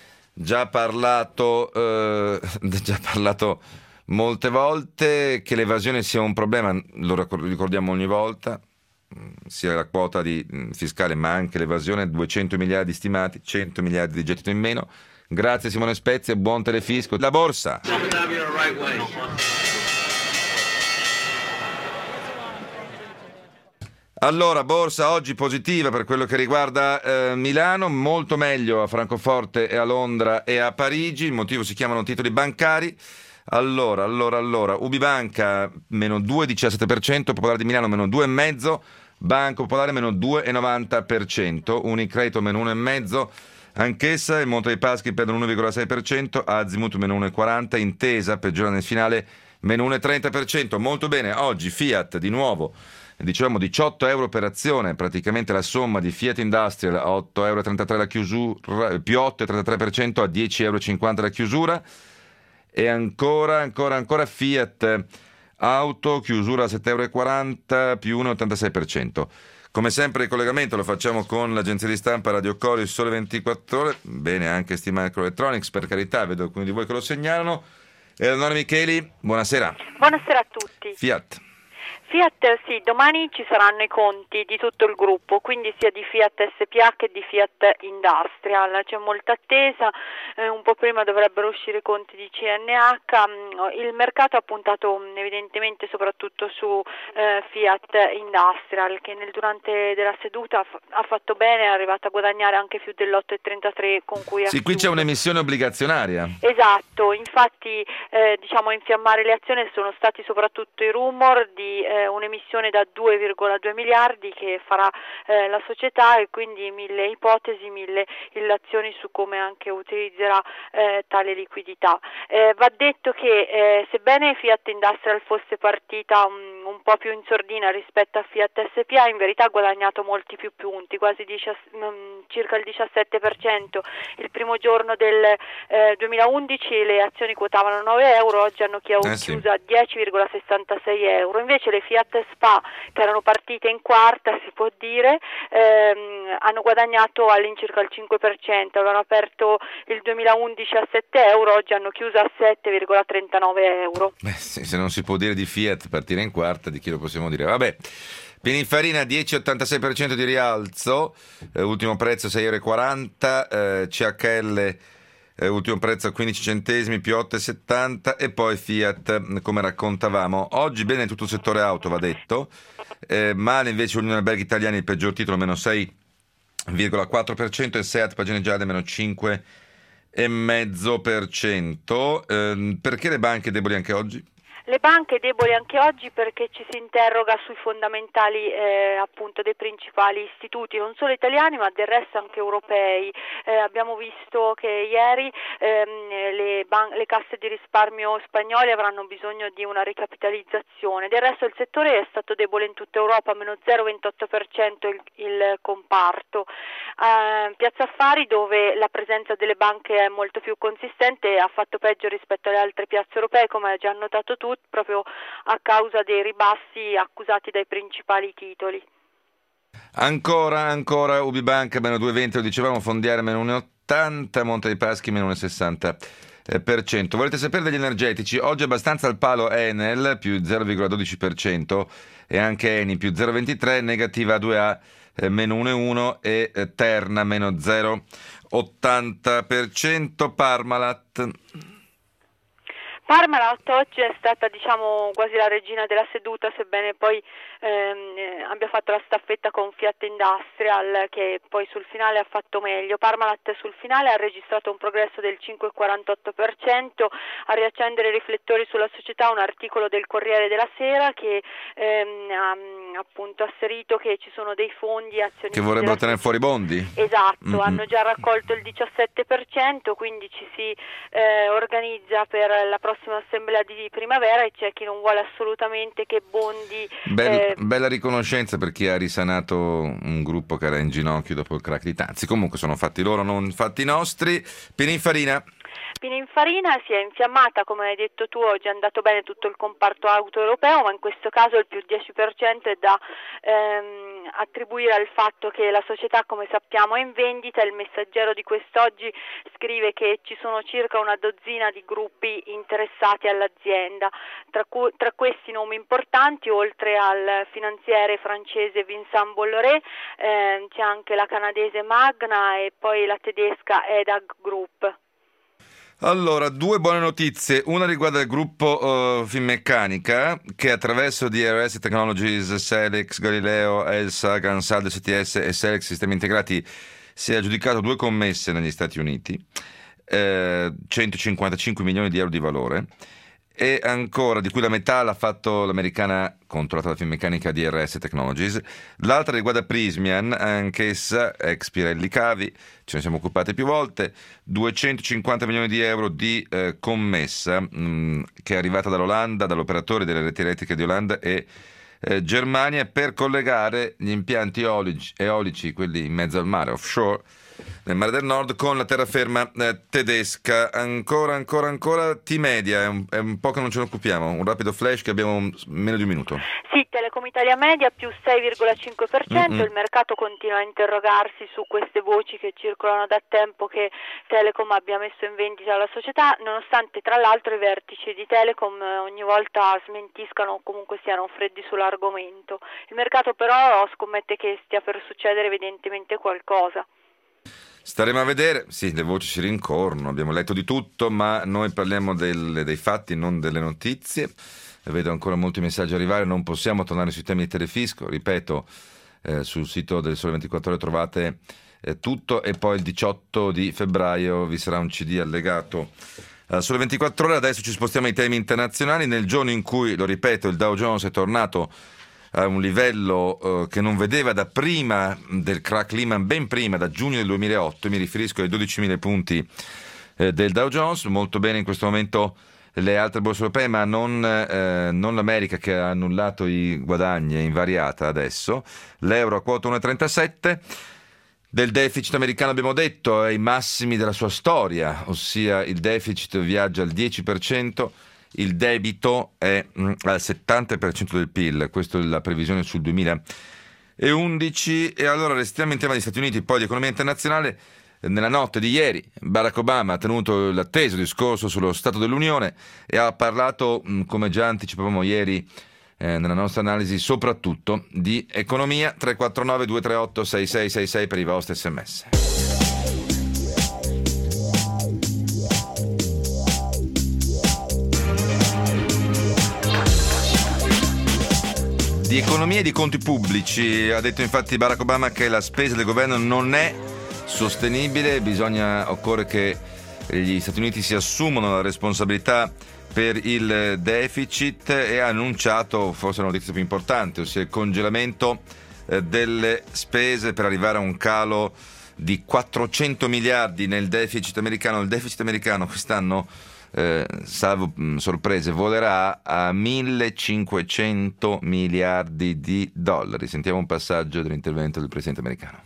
già parlato eh, già parlato molte volte. Che l'evasione sia un problema lo ricordiamo ogni volta, sia la quota di, fiscale ma anche l'evasione, duecento miliardi stimati, cento miliardi di gettito in meno. Grazie Simone Spezia, buon telefisco. La borsa. Allora, borsa oggi positiva per quello che riguarda eh, Milano, molto meglio a Francoforte e a Londra e a Parigi, il motivo si chiamano titoli bancari. Allora, allora, allora, Ubibanca meno due virgola diciassette per cento, Popolare di Milano meno due virgola cinque per cento, Banco Popolare meno due virgola novanta per cento, Unicredito meno uno virgola cinque per cento, anch'essa, il Monte dei Paschi perdono uno virgola sei per cento, Azimut meno uno virgola quaranta per cento, Intesa peggiora nel finale meno uno virgola trenta per cento. Molto bene, oggi Fiat di nuovo, dicevamo diciotto euro per azione, praticamente la somma di Fiat Industrial a otto virgola trentatré euro la chiusura, più otto virgola trentatré per cento a dieci virgola cinquanta euro la chiusura. E ancora, ancora, ancora Fiat Auto, chiusura a sette virgola quaranta euro più uno virgola ottantasei per cento. Come sempre il collegamento lo facciamo con l'agenzia di stampa Radio Cori, Sole ventiquattro Ore, bene anche Steam Microelectronics, per carità, vedo alcuni di voi che lo segnalano. Eleonora Micheli, buonasera. Buonasera a tutti. Fiat. Fiat, sì, domani ci saranno i conti di tutto il gruppo, quindi sia di Fiat S P A che di Fiat Industrial, c'è molta attesa, eh, un po' prima dovrebbero uscire i conti di C N H, il mercato ha puntato evidentemente soprattutto su eh, Fiat Industrial che nel durante della seduta ha fatto bene, è arrivata a guadagnare anche più dell'otto virgola trentatré con cui ha Sì, qui c'è un'emissione obbligazionaria. Esatto, infatti eh, diciamo a infiammare le azioni sono stati soprattutto i rumor di eh, un'emissione da due virgola due miliardi che farà eh, la società e quindi mille ipotesi, mille illazioni su come anche utilizzerà eh, tale liquidità. Eh, va detto che eh, sebbene Fiat Industrial fosse partita un, un po' più in sordina rispetto a Fiat S P A, in verità ha guadagnato molti più punti, quasi diciassette, circa il diciassette per cento. Il primo giorno del eh, duemilaundici le azioni quotavano nove euro, oggi hanno chiuso eh sì. a dieci virgola sessantasei euro. Invece le Fiat S P A, che erano partite in quarta, si può dire, ehm, hanno guadagnato all'incirca il cinque per cento, avevano aperto il duemilaundici a sette euro, oggi hanno chiuso a sette virgola trentanove euro. Beh, sì, se non si può dire di Fiat partire in quarta, di chi lo possiamo dire? Vabbè. Pininfarina dieci virgola ottantasei per cento di rialzo, eh, ultimo prezzo sei euro e quaranta, eh, C H L eh, ultimo prezzo quindici centesimi più otto virgola settanta e poi Fiat come raccontavamo. Oggi bene tutto il settore auto, va detto, eh, male invece Unione Alberghi Italiani, il peggior titolo, meno sei virgola quattro per cento e Seat Pagine Gialle meno cinque virgola cinque per cento. Eh, perché le banche deboli anche oggi? Le banche deboli anche oggi perché ci si interroga sui fondamentali eh, appunto dei principali istituti, non solo italiani ma del resto anche europei. Eh, abbiamo visto che ieri ehm, le, ban- le casse di risparmio spagnole avranno bisogno di una ricapitalizzazione. Del resto il settore è stato debole in tutta Europa, meno zero virgola ventotto per cento il, il comparto. Eh, Piazza Affari, dove la presenza delle banche è molto più consistente, ha fatto peggio rispetto alle altre piazze europee, come hai già notato tu, proprio a causa dei ribassi accusati dai principali titoli. Ancora, ancora Ubibanca meno due virgola venti, lo dicevamo, Fondiare meno uno virgola ottanta, Monte dei Paschi meno uno virgola sessanta per cento. Volete sapere degli energetici? Oggi è abbastanza al palo Enel più zero virgola dodici per cento e anche Eni più zero virgola ventitré, negativa A due A eh, meno uno virgola uno e eh, Terna meno zero virgola ottanta per cento. Parmalat. Parmalat oggi è stata, diciamo, quasi la regina della seduta, sebbene poi ehm, abbia fatto la staffetta con Fiat Industrial, che poi sul finale ha fatto meglio. Parmalat sul finale ha registrato un progresso del cinque virgola quarantotto per cento. A riaccendere i riflettori sulla società un articolo del Corriere della Sera che ehm, ha appunto asserito che ci sono dei fondi azionisti che vorrebbero tenere fuori i bondi. Esatto, mm-hmm. hanno già raccolto il diciassette per cento, quindi ci si eh, organizza per la prossima assemblea di primavera e c'è chi non vuole assolutamente che bondi. Bel, eh... Bella riconoscenza per chi ha risanato un gruppo che era in ginocchio dopo il crack di Tanzi. Comunque sono fatti loro, non fatti nostri. Pininfarina. Pininfarina si è infiammata, come hai detto tu, oggi è andato bene tutto il comparto auto europeo, ma in questo caso il più dieci per cento è da ehm, attribuire al fatto che la società, come sappiamo, è in vendita. Il Messaggero di quest'oggi scrive che ci sono circa una dozzina di gruppi interessati all'azienda, tra, cu- tra questi nomi importanti, oltre al finanziere francese Vincent Bolloré, ehm, c'è anche la canadese Magna e poi la tedesca E D A G Group. Allora, due buone notizie. Una riguarda il gruppo uh, Finmeccanica, che attraverso D R S Technologies, Selex, Galileo, Elsa, Gansaldo S T S e Selex Sistemi Integrati si è aggiudicato due commesse negli Stati Uniti, eh, centocinquantacinque milioni di euro di valore, e ancora di cui la metà l'ha fatto l'americana controllata da Finmeccanica D R S Technologies. L'altra riguarda Prismian, anch'essa ex Pirelli Cavi, ce ne siamo occupati più volte, duecentocinquanta milioni di euro di eh, commessa mh, che è arrivata dall'Olanda, dall'operatore delle reti elettriche di Olanda e eh, Germania, per collegare gli impianti eolici, eolici, quelli in mezzo al mare, offshore, nel Mare del Nord, con la terraferma eh, tedesca. Ancora, ancora, ancora T-Media, è un, è un po' che non ce ne occupiamo, un rapido flash che abbiamo un, meno di un minuto. Sì, Telecom Italia Media più sei virgola cinque per cento, Mm-mm. il mercato continua a interrogarsi su queste voci che circolano da tempo che Telecom abbia messo in vendita la società, nonostante tra l'altro i vertici di Telecom ogni volta smentiscano o comunque siano freddi sull'argomento. Il mercato però scommette che stia per succedere evidentemente qualcosa. Staremo a vedere, sì, le voci si rincorrono, abbiamo letto di tutto, ma noi parliamo del, dei fatti, non delle notizie. Vedo ancora molti messaggi arrivare, non possiamo tornare sui temi di Telefisco, ripeto, eh, sul sito del Sole ventiquattro Ore trovate eh, tutto, e poi il diciotto di febbraio vi sarà un C D allegato uh, Sole ventiquattro Ore. Adesso ci spostiamo ai temi internazionali, nel giorno in cui, lo ripeto, il Dow Jones è tornato a un livello uh, che non vedeva da prima del crack Lehman, ben prima, da giugno del duemilaotto, mi riferisco ai dodicimila punti eh, del Dow Jones. Molto bene in questo momento le altre borse europee, ma non, eh, non l'America, che ha annullato i guadagni, è invariata adesso. L'euro a quota uno virgola trentasette. Del deficit americano abbiamo detto, è ai massimi della sua storia, ossia il deficit viaggia al dieci per cento, il debito è mm, al settanta per cento del P I L, questa è la previsione sul duemilaundici. E allora restiamo in tema degli Stati Uniti, poi di economia internazionale. Nella notte di ieri Barack Obama ha tenuto l'atteso discorso sullo Stato dell'Unione e ha parlato, come già anticipavamo ieri eh, nella nostra analisi, soprattutto di economia. Tre quattro nove due tre otto sei sei sei sei per i vostri sms. Di economia e di conti pubblici ha detto infatti Barack Obama che la spesa del governo non è sostenibile, bisogna, occorre che gli Stati Uniti si assumano la responsabilità per il deficit, e ha annunciato forse la notizia più importante, ossia il congelamento eh, delle spese per arrivare a un calo di quattrocento miliardi nel deficit americano. Il deficit americano quest'anno, eh, salvo mh, sorprese, volerà a millecinquecento miliardi di dollari. Sentiamo un passaggio dell'intervento del presidente americano.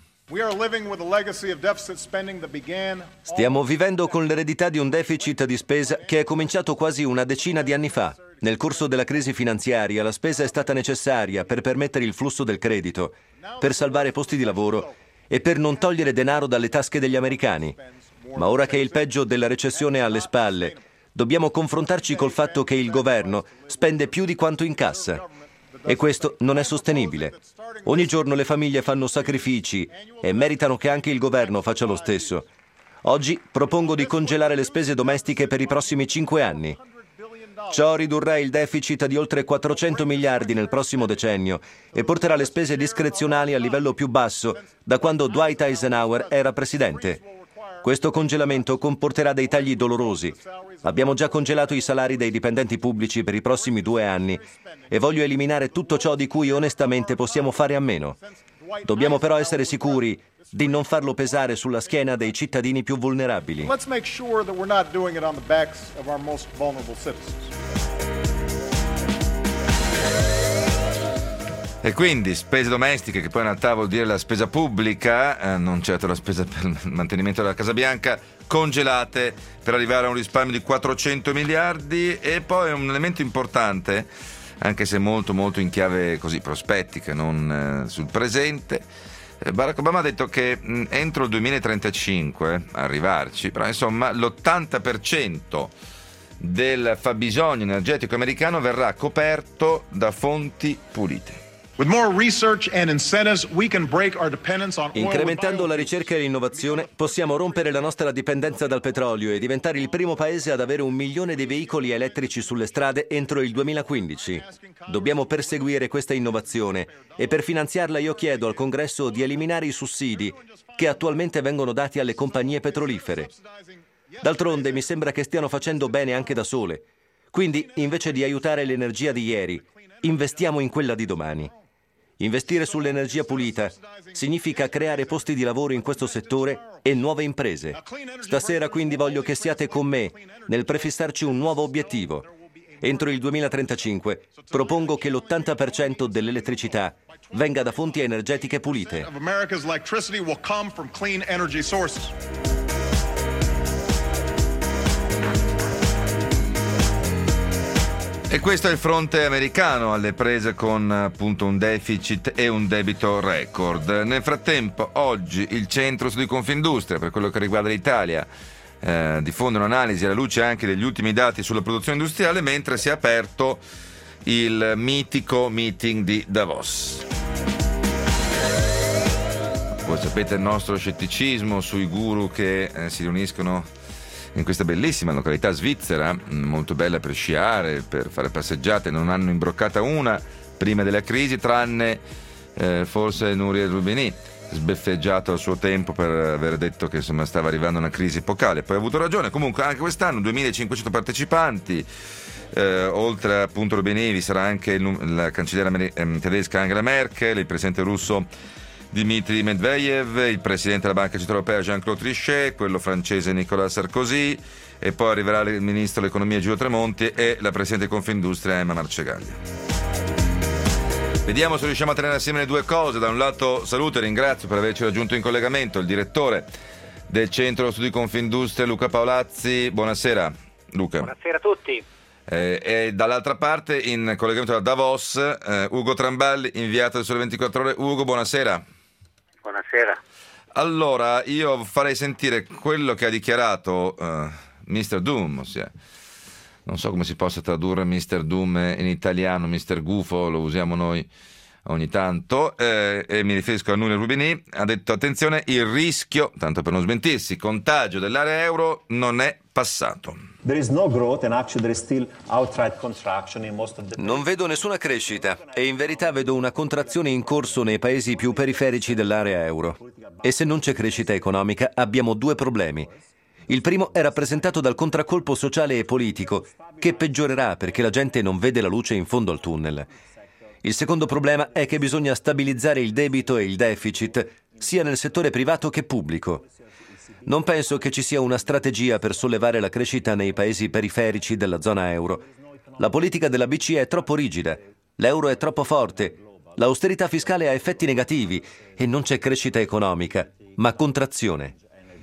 Stiamo vivendo con l'eredità di un deficit di spesa che è cominciato quasi una decina di anni fa. Nel corso della crisi finanziaria la spesa è stata necessaria per permettere il flusso del credito, per salvare posti di lavoro e per non togliere denaro dalle tasche degli americani. Ma ora che il peggio della recessione è alle spalle, dobbiamo confrontarci col fatto che il governo spende più di quanto incassa. E questo non è sostenibile. Ogni giorno le famiglie fanno sacrifici e meritano che anche il governo faccia lo stesso. Oggi propongo di congelare le spese domestiche per i prossimi cinque anni. Ciò ridurrà il deficit di oltre quattrocento miliardi nel prossimo decennio e porterà le spese discrezionali al livello più basso da quando Dwight Eisenhower era presidente. Questo congelamento comporterà dei tagli dolorosi. Abbiamo già congelato i salari dei dipendenti pubblici per i prossimi due anni e voglio eliminare tutto ciò di cui onestamente possiamo fare a meno. Dobbiamo però essere sicuri di non farlo pesare sulla schiena dei cittadini più vulnerabili. Let's make sure that we're not doing it on the backs of our most vulnerable citizens. E quindi spese domestiche, che poi in realtà vuol dire la spesa pubblica, eh, non certo la spesa per il mantenimento della Casa Bianca, congelate per arrivare a un risparmio di quattrocento miliardi. E poi un elemento importante, anche se molto molto in chiave così prospettica, non eh, sul presente, eh, Barack Obama ha detto che mh, entro il duemilatrentacinque, arrivarci, però insomma l'ottanta per cento del fabbisogno energetico americano verrà coperto da fonti pulite. Incrementando la ricerca e l'innovazione, possiamo rompere la nostra dipendenza dal petrolio e diventare il primo paese ad avere un milione di veicoli elettrici sulle strade entro il duemilaquindici. Dobbiamo perseguire questa innovazione e per finanziarla io chiedo al Congresso di eliminare i sussidi che attualmente vengono dati alle compagnie petrolifere. D'altronde mi sembra che stiano facendo bene anche da sole. Quindi, invece di aiutare l'energia di ieri, investiamo in quella di domani. Investire sull'energia pulita significa creare posti di lavoro in questo settore e nuove imprese. Stasera quindi voglio che siate con me nel prefissarci un nuovo obiettivo. Entro il duemilatrentacinque propongo che l'ottanta per cento dell'elettricità venga da fonti energetiche pulite. E questo è il fronte americano, alle prese con appunto un deficit e un debito record. Nel frattempo, oggi il Centro Studi Confindustria, per quello che riguarda l'Italia, eh, diffonde un'analisi alla luce anche degli ultimi dati sulla produzione industriale, mentre si è aperto il mitico meeting di Davos. Voi sapete il nostro scetticismo sui guru che eh, si riuniscono in questa bellissima località svizzera, molto bella per sciare, per fare passeggiate. Non hanno imbroccata una prima della crisi, tranne eh, forse Nouriel Roubini, sbeffeggiato al suo tempo per aver detto che insomma stava arrivando una crisi epocale. Poi ha avuto ragione. Comunque anche quest'anno duemilacinquecento partecipanti, eh, oltre appunto Roubini vi sarà anche il, la cancelliera eh, tedesca Angela Merkel, il presidente russo Dmitry Medvedev, il presidente della Banca Centrale Europea Jean-Claude Trichet, quello francese Nicolas Sarkozy, e poi arriverà il ministro dell'economia Giulio Tremonti e la presidente di Confindustria Emma Marcegaglia. Vediamo se riusciamo a tenere assieme le due cose. Da un lato saluto e ringrazio per averci raggiunto in collegamento il direttore del Centro Studi Confindustria Luca Paolazzi. Buonasera Luca. Buonasera a tutti. Eh, e dall'altra parte in collegamento da Davos eh, Ugo Tramballi, inviato del Sole ventiquattro Ore. Ugo, buonasera. Buonasera. Allora, io farei sentire quello che ha dichiarato uh, mister Doom, ossia, non so come si possa tradurre mister Doom in italiano, mister Gufo, lo usiamo noi ogni tanto, eh, e mi riferisco a Nuno Rubini. Ha detto: attenzione, il rischio, tanto per non smentirsi, contagio dell'area euro non è passato. Non vedo nessuna crescita e in verità vedo una contrazione in corso nei paesi più periferici dell'area euro. E se non c'è crescita economica abbiamo due problemi. Il primo è rappresentato dal contraccolpo sociale e politico, che peggiorerà perché la gente non vede la luce in fondo al tunnel. Il secondo problema è che bisogna stabilizzare il debito e il deficit, sia nel settore privato che pubblico. Non penso che ci sia una strategia per sollevare la crescita nei paesi periferici della zona euro. La politica della B C E è troppo rigida, l'euro è troppo forte, l'austerità fiscale ha effetti negativi e non c'è crescita economica, ma contrazione.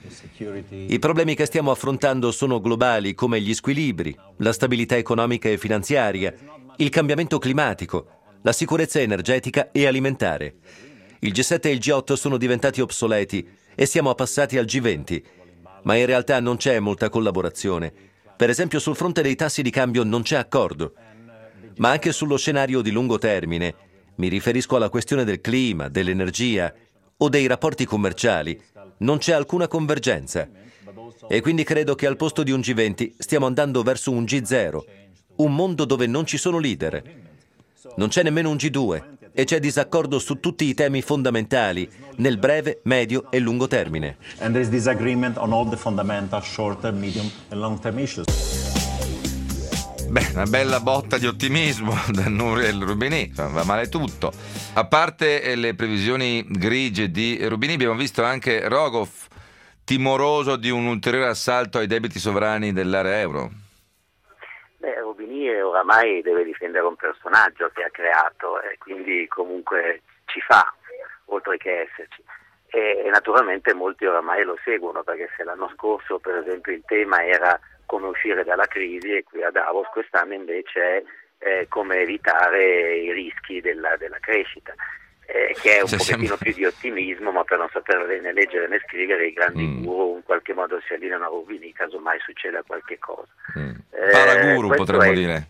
I problemi che stiamo affrontando sono globali, come gli squilibri, la stabilità economica e finanziaria, il cambiamento climatico, la sicurezza energetica e alimentare. Il G sette e il G otto sono diventati obsoleti e siamo passati al G venti, ma in realtà non c'è molta collaborazione. Per esempio sul fronte dei tassi di cambio non c'è accordo, ma anche sullo scenario di lungo termine, mi riferisco alla questione del clima, dell'energia o dei rapporti commerciali, non c'è alcuna convergenza. E quindi credo che al posto di un G venti stiamo andando verso un G zero, un mondo dove non ci sono leader. Non c'è nemmeno un G due e c'è disaccordo su tutti i temi fondamentali nel breve, medio e lungo termine. And there is disagreement on all the fundamental short term, medium and long term issues. Beh, una bella botta di ottimismo da Nouriel Roubini, va male tutto. A parte le previsioni grigie di Roubini, abbiamo visto anche Rogov timoroso di un ulteriore assalto ai debiti sovrani dell'area euro. Beh, Roubini oramai deve difendere un personaggio che ha creato e quindi comunque ci fa, oltre che esserci. E, e naturalmente molti oramai lo seguono, perché se l'anno scorso per esempio il tema era come uscire dalla crisi, e qui a Davos quest'anno invece è eh, come evitare i rischi della, della crescita, eh, che è un se pochettino siamo... più di ottimismo, ma per non sapere né leggere né scrivere i grandi mm. guru in qualche modo si allineano a Roubini, casomai succeda qualche cosa. Mm. Paraguru eh, potremmo è... dire.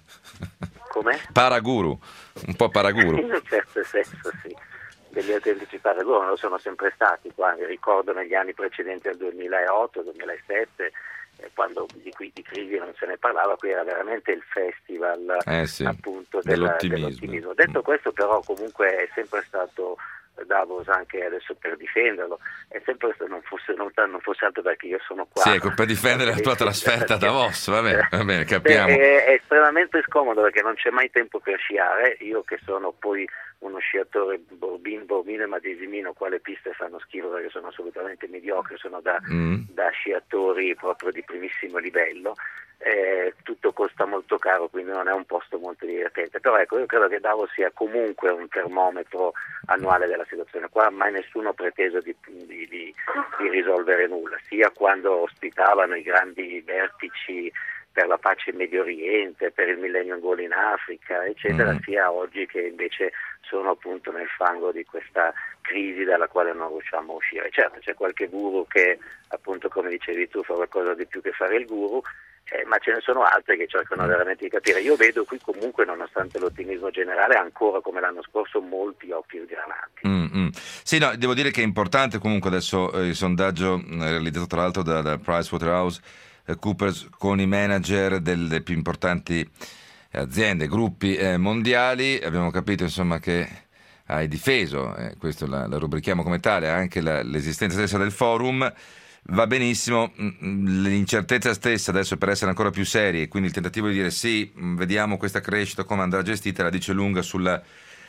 Come? Paraguru, un po' paraguru. In un certo senso sì. Degli autentici paragoni lo sono sempre stati, qua ricordo negli anni precedenti al duemilaotto duemilasette, quando di, qui, di crisi non se ne parlava, qui era veramente il festival eh sì, appunto della, dell'ottimismo. dell'ottimismo. Detto questo però comunque è sempre stato Davos, anche adesso per difenderlo, è sempre non fosse, non, non fosse altro perché io sono qua. Sì, ecco, per difendere la tua trasferta a Davos, va bene, va bene, capiamo. È, è estremamente scomodo perché non c'è mai tempo per sciare, io che sono poi uno sciatore borbino, borbino e madesimino, quale piste fanno schifo perché sono assolutamente mediocre, sono da, mm. da sciatori proprio di primissimo livello, eh, tutto costa molto caro, quindi non è un posto molto divertente, però ecco, io credo che Davos sia comunque un termometro annuale della situazione. Qua mai nessuno ha preteso di, di, di, di risolvere nulla, sia quando ospitavano i grandi vertici per la pace in Medio Oriente, per il Millennium Goal in Africa, eccetera, mm. sia oggi che invece sono appunto nel fango di questa crisi dalla quale non riusciamo a uscire. Certo, c'è qualche guru che, appunto, come dicevi tu, fa qualcosa di più che fare il guru, eh, ma ce ne sono altri che cercano veramente di capire. Io vedo qui comunque, nonostante l'ottimismo generale, ancora come l'anno scorso, molti occhi granati. Mm-hmm. Sì, no, devo dire che è importante comunque adesso eh, il sondaggio realizzato tra l'altro da, da Pricewaterhouse Coopers con i manager delle più importanti aziende, gruppi eh, mondiali. Abbiamo capito insomma che hai difeso, eh, questo la, la rubrichiamo come tale, anche la, l'esistenza stessa del forum. Va benissimo, l'incertezza stessa adesso per essere ancora più seri, e quindi il tentativo di dire sì, vediamo questa crescita come andrà gestita, la dice lunga sulla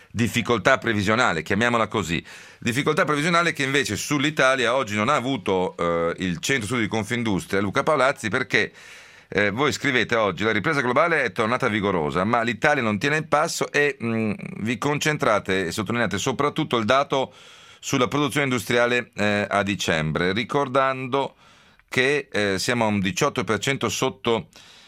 difficoltà previsionale, chiamiamola così. Difficoltà previsionale che invece sull'Italia oggi non ha avuto eh, il centro studi di Confindustria, Luca Paolazzi, perché eh, voi scrivete oggi la ripresa globale è tornata vigorosa, ma l'Italia non tiene il passo e mh, vi concentrate e sottolineate soprattutto il dato sulla produzione industriale eh, a dicembre, ricordando che eh, siamo a un diciotto per cento sotto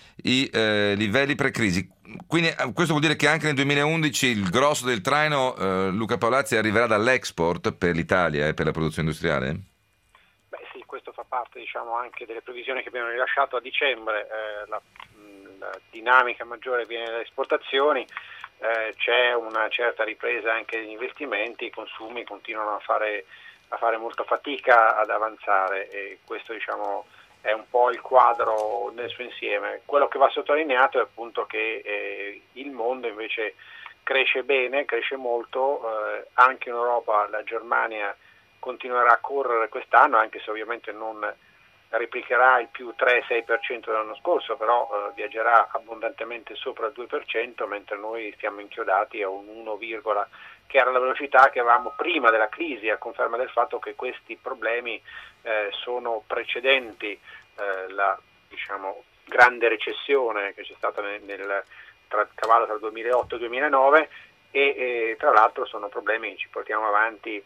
i eh, livelli pre-crisi. Quindi questo vuol dire che anche nel duemilaundici il grosso del traino, eh, Luca Paolazzi, arriverà dall'export per l'Italia e per la produzione industriale? Beh sì, questo fa parte, diciamo, anche delle previsioni che abbiamo rilasciato a dicembre. Eh, la, la dinamica maggiore viene dalle esportazioni, eh, c'è una certa ripresa anche degli investimenti, i consumi continuano a fare, a fare molta fatica ad avanzare e questo, diciamo, è un po' il quadro nel suo insieme. Quello che va sottolineato è appunto che eh, il mondo invece cresce bene, cresce molto, eh, anche in Europa la Germania continuerà a correre quest'anno, anche se ovviamente non replicherà il più tre sei per cento dell'anno scorso, però eh, viaggerà abbondantemente sopra il due per cento, mentre noi stiamo inchiodati a un uno, che era la velocità che avevamo prima della crisi, a conferma del fatto che questi problemi eh, sono precedenti eh, la, diciamo, grande recessione che c'è stata nel, nel tra, cavallo tra il duemilaotto e il duemilanove e, e tra l'altro sono problemi che ci portiamo avanti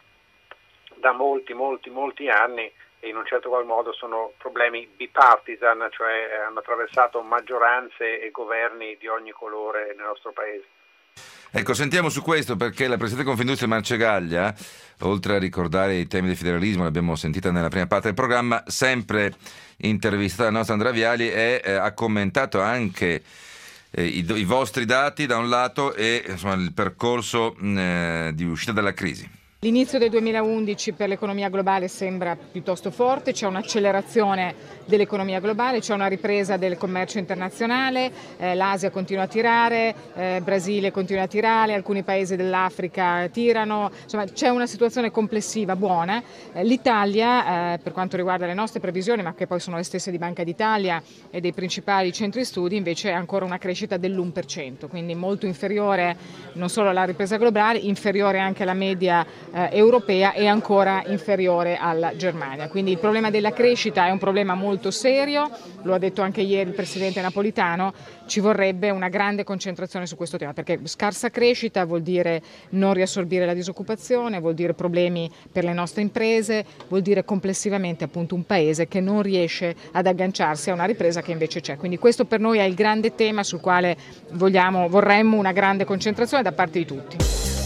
da molti, molti, molti anni e in un certo qual modo sono problemi bipartisan, cioè hanno attraversato maggioranze e governi di ogni colore nel nostro paese. Ecco, sentiamo su questo perché la Presidente Confindustria Marcegaglia, oltre a ricordare i temi del federalismo, l'abbiamo sentita nella prima parte del programma, sempre intervistata dalla nostra Andrea Viali e eh, ha commentato anche eh, i, i vostri dati da un lato e insomma, il percorso eh, di uscita dalla crisi. L'inizio del duemilaundici per l'economia globale sembra piuttosto forte, c'è un'accelerazione dell'economia globale, c'è una ripresa del commercio internazionale, eh, l'Asia continua a tirare, eh, Brasile continua a tirare, alcuni paesi dell'Africa tirano, insomma c'è una situazione complessiva buona. Eh, L'Italia, eh, per quanto riguarda le nostre previsioni, ma che poi sono le stesse di Banca d'Italia e dei principali centri studi, invece è ancora una crescita dell'uno per cento, quindi molto inferiore non solo alla ripresa globale, inferiore anche alla media Eh, europea e ancora inferiore alla Germania. Quindi il problema della crescita è un problema molto serio, lo ha detto anche ieri il Presidente Napolitano, ci vorrebbe una grande concentrazione su questo tema, perché scarsa crescita vuol dire non riassorbire la disoccupazione, vuol dire problemi per le nostre imprese, vuol dire complessivamente appunto un paese che non riesce ad agganciarsi a una ripresa che invece c'è. Quindi questo per noi è il grande tema sul quale vogliamo, vorremmo una grande concentrazione da parte di tutti.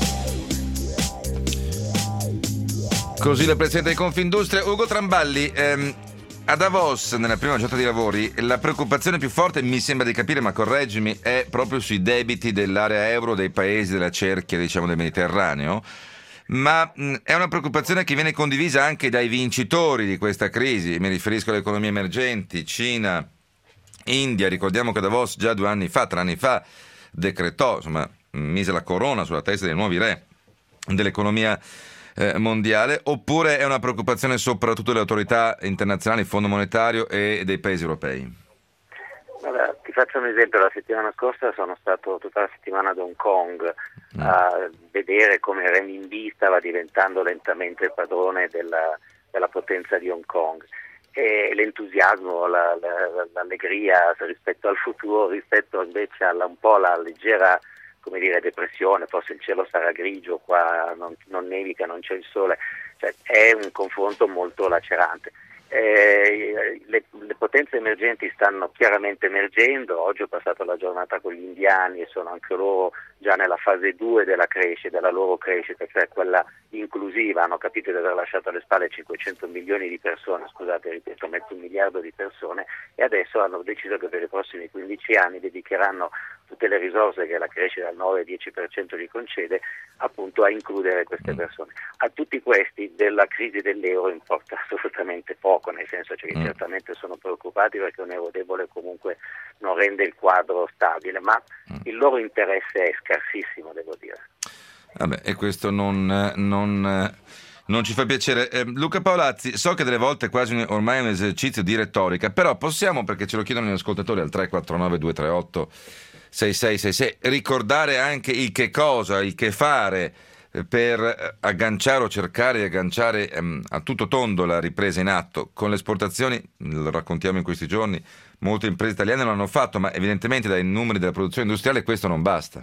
Così la Presidente di Confindustria. Ugo Tramballi, ehm, a Davos nella prima giornata di lavori la preoccupazione più forte, mi sembra di capire, ma correggimi, è proprio sui debiti dell'area euro dei paesi della cerchia, diciamo, del Mediterraneo, ma mh, è una preoccupazione che viene condivisa anche dai vincitori di questa crisi, mi riferisco alle economie emergenti, Cina, India. Ricordiamo che Davos già due anni fa, tre anni fa, decretò, insomma, mise la corona sulla testa dei nuovi re dell'economia Eh, mondiale, oppure è una preoccupazione soprattutto delle autorità internazionali, il Fondo Monetario e dei paesi europei? Allora, ti faccio un esempio. La settimana scorsa sono stato tutta la settimana ad Hong Kong mm. a vedere come il renminbi stava diventando lentamente il padrone della, della potenza di Hong Kong e l'entusiasmo, la, la, l'allegria rispetto al futuro, rispetto invece alla un po' la leggera, come dire, depressione, forse il cielo sarà grigio, qua non, non nevica, non c'è il sole, cioè è un confronto molto lacerante. Eh, le, le potenze emergenti stanno chiaramente emergendo. Oggi ho passato la giornata con gli indiani e sono anche loro già nella fase due della crescita, della loro crescita, cioè quella inclusiva. Hanno capito di aver lasciato alle spalle cinquecento milioni di persone, scusate, ripeto, mezzo miliardo di persone, e adesso hanno deciso che per i prossimi quindici anni dedicheranno tutte le risorse che la crescita al nove dieci per cento gli concede appunto a includere queste persone. A tutti questi della crisi dell'euro importa assolutamente poco, nel senso che mm. certamente sono preoccupati perché un euro debole comunque non rende il quadro stabile, ma mm. il loro interesse è scarsissimo, devo dire. Vabbè, e questo non, non, non ci fa piacere. Eh, Luca Paolazzi, so che delle volte è quasi un, ormai un esercizio di retorica, però possiamo, perché ce lo chiedono gli ascoltatori al tre quattro nove due tre otto sei sei sei sei. Ricordare anche il che cosa, il che fare per agganciare o cercare di agganciare ehm, a tutto tondo la ripresa in atto. Con le esportazioni, lo raccontiamo in questi giorni, molte imprese italiane lo hanno fatto, ma evidentemente dai numeri della produzione industriale questo non basta.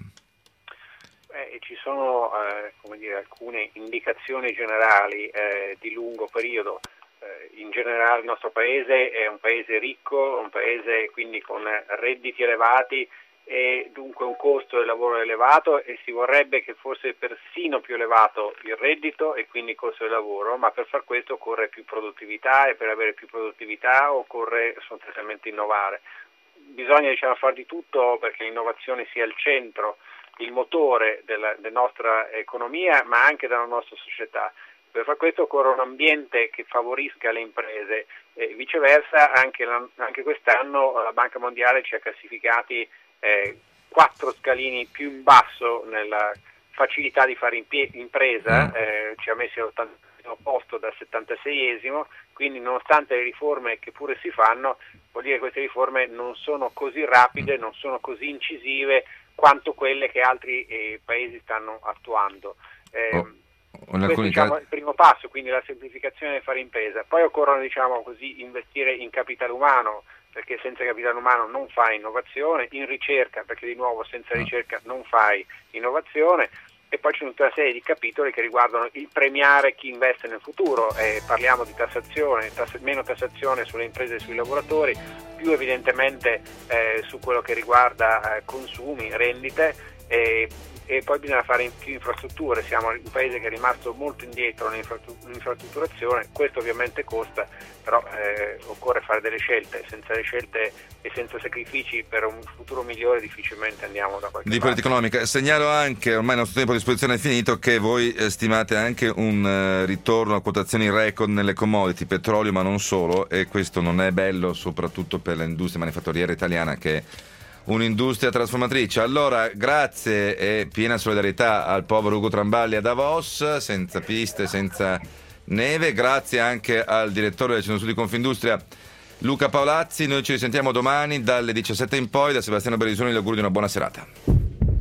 Eh, ci sono eh, come dire, alcune indicazioni generali eh, di lungo periodo. Eh, in generale il nostro paese è un paese ricco, un paese quindi con redditi elevati e dunque un costo del lavoro elevato, e si vorrebbe che fosse persino più elevato il reddito e quindi il costo del lavoro, ma per far questo occorre più produttività, e per avere più produttività occorre sostanzialmente innovare. Bisogna diciamo fare di tutto perché l'innovazione sia il centro, il motore della, della nostra economia, ma anche della nostra società. Per far questo occorre un ambiente che favorisca le imprese, e viceversa anche, la, anche quest'anno la Banca Mondiale ci ha classificati Eh, quattro scalini più in basso nella facilità di fare impie- impresa, eh, ci ha messi all'ottantesimo posto dal settantaseiesimo, quindi nonostante le riforme che pure si fanno, vuol dire che queste riforme non sono così rapide, non sono così incisive quanto quelle che altri eh, paesi stanno attuando. Eh, oh. Questo diciamo, è il primo passo, quindi la semplificazione del fare impresa. Poi occorrono diciamo così investire in capitale umano, perché senza capitale umano non fai innovazione, in ricerca, perché di nuovo senza ricerca non fai innovazione, e poi c'è tutta una serie di capitoli che riguardano il premiare chi investe nel futuro. Eh, parliamo di tassazione, tass- meno tassazione sulle imprese e sui lavoratori, più evidentemente eh, su quello che riguarda eh, consumi, rendite, eh, e poi bisogna fare più infrastrutture. Siamo un paese che è rimasto molto indietro nell'infrastrutturazione, questo ovviamente costa, però eh, occorre fare delle scelte, senza le scelte e senza sacrifici per un futuro migliore difficilmente andiamo da qualche di parte. politica economica. Segnalo anche, ormai il nostro tempo a disposizione è finito, che voi eh, stimate anche un eh, ritorno a quotazioni record nelle commodity, petrolio ma non solo, e questo non è bello soprattutto per l'industria manifatturiera italiana, che è un'industria trasformatrice. Allora, grazie e piena solidarietà al povero Ugo Tramballi a Davos, senza piste, senza neve. Grazie anche al direttore del Centro Studi Confindustria Luca Paolazzi. Noi ci risentiamo domani dalle diciassette in poi. Da Sebastiano Berisoni l'augurio di una buona serata.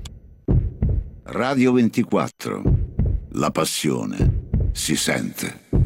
Radio ventiquattro. La passione si sente.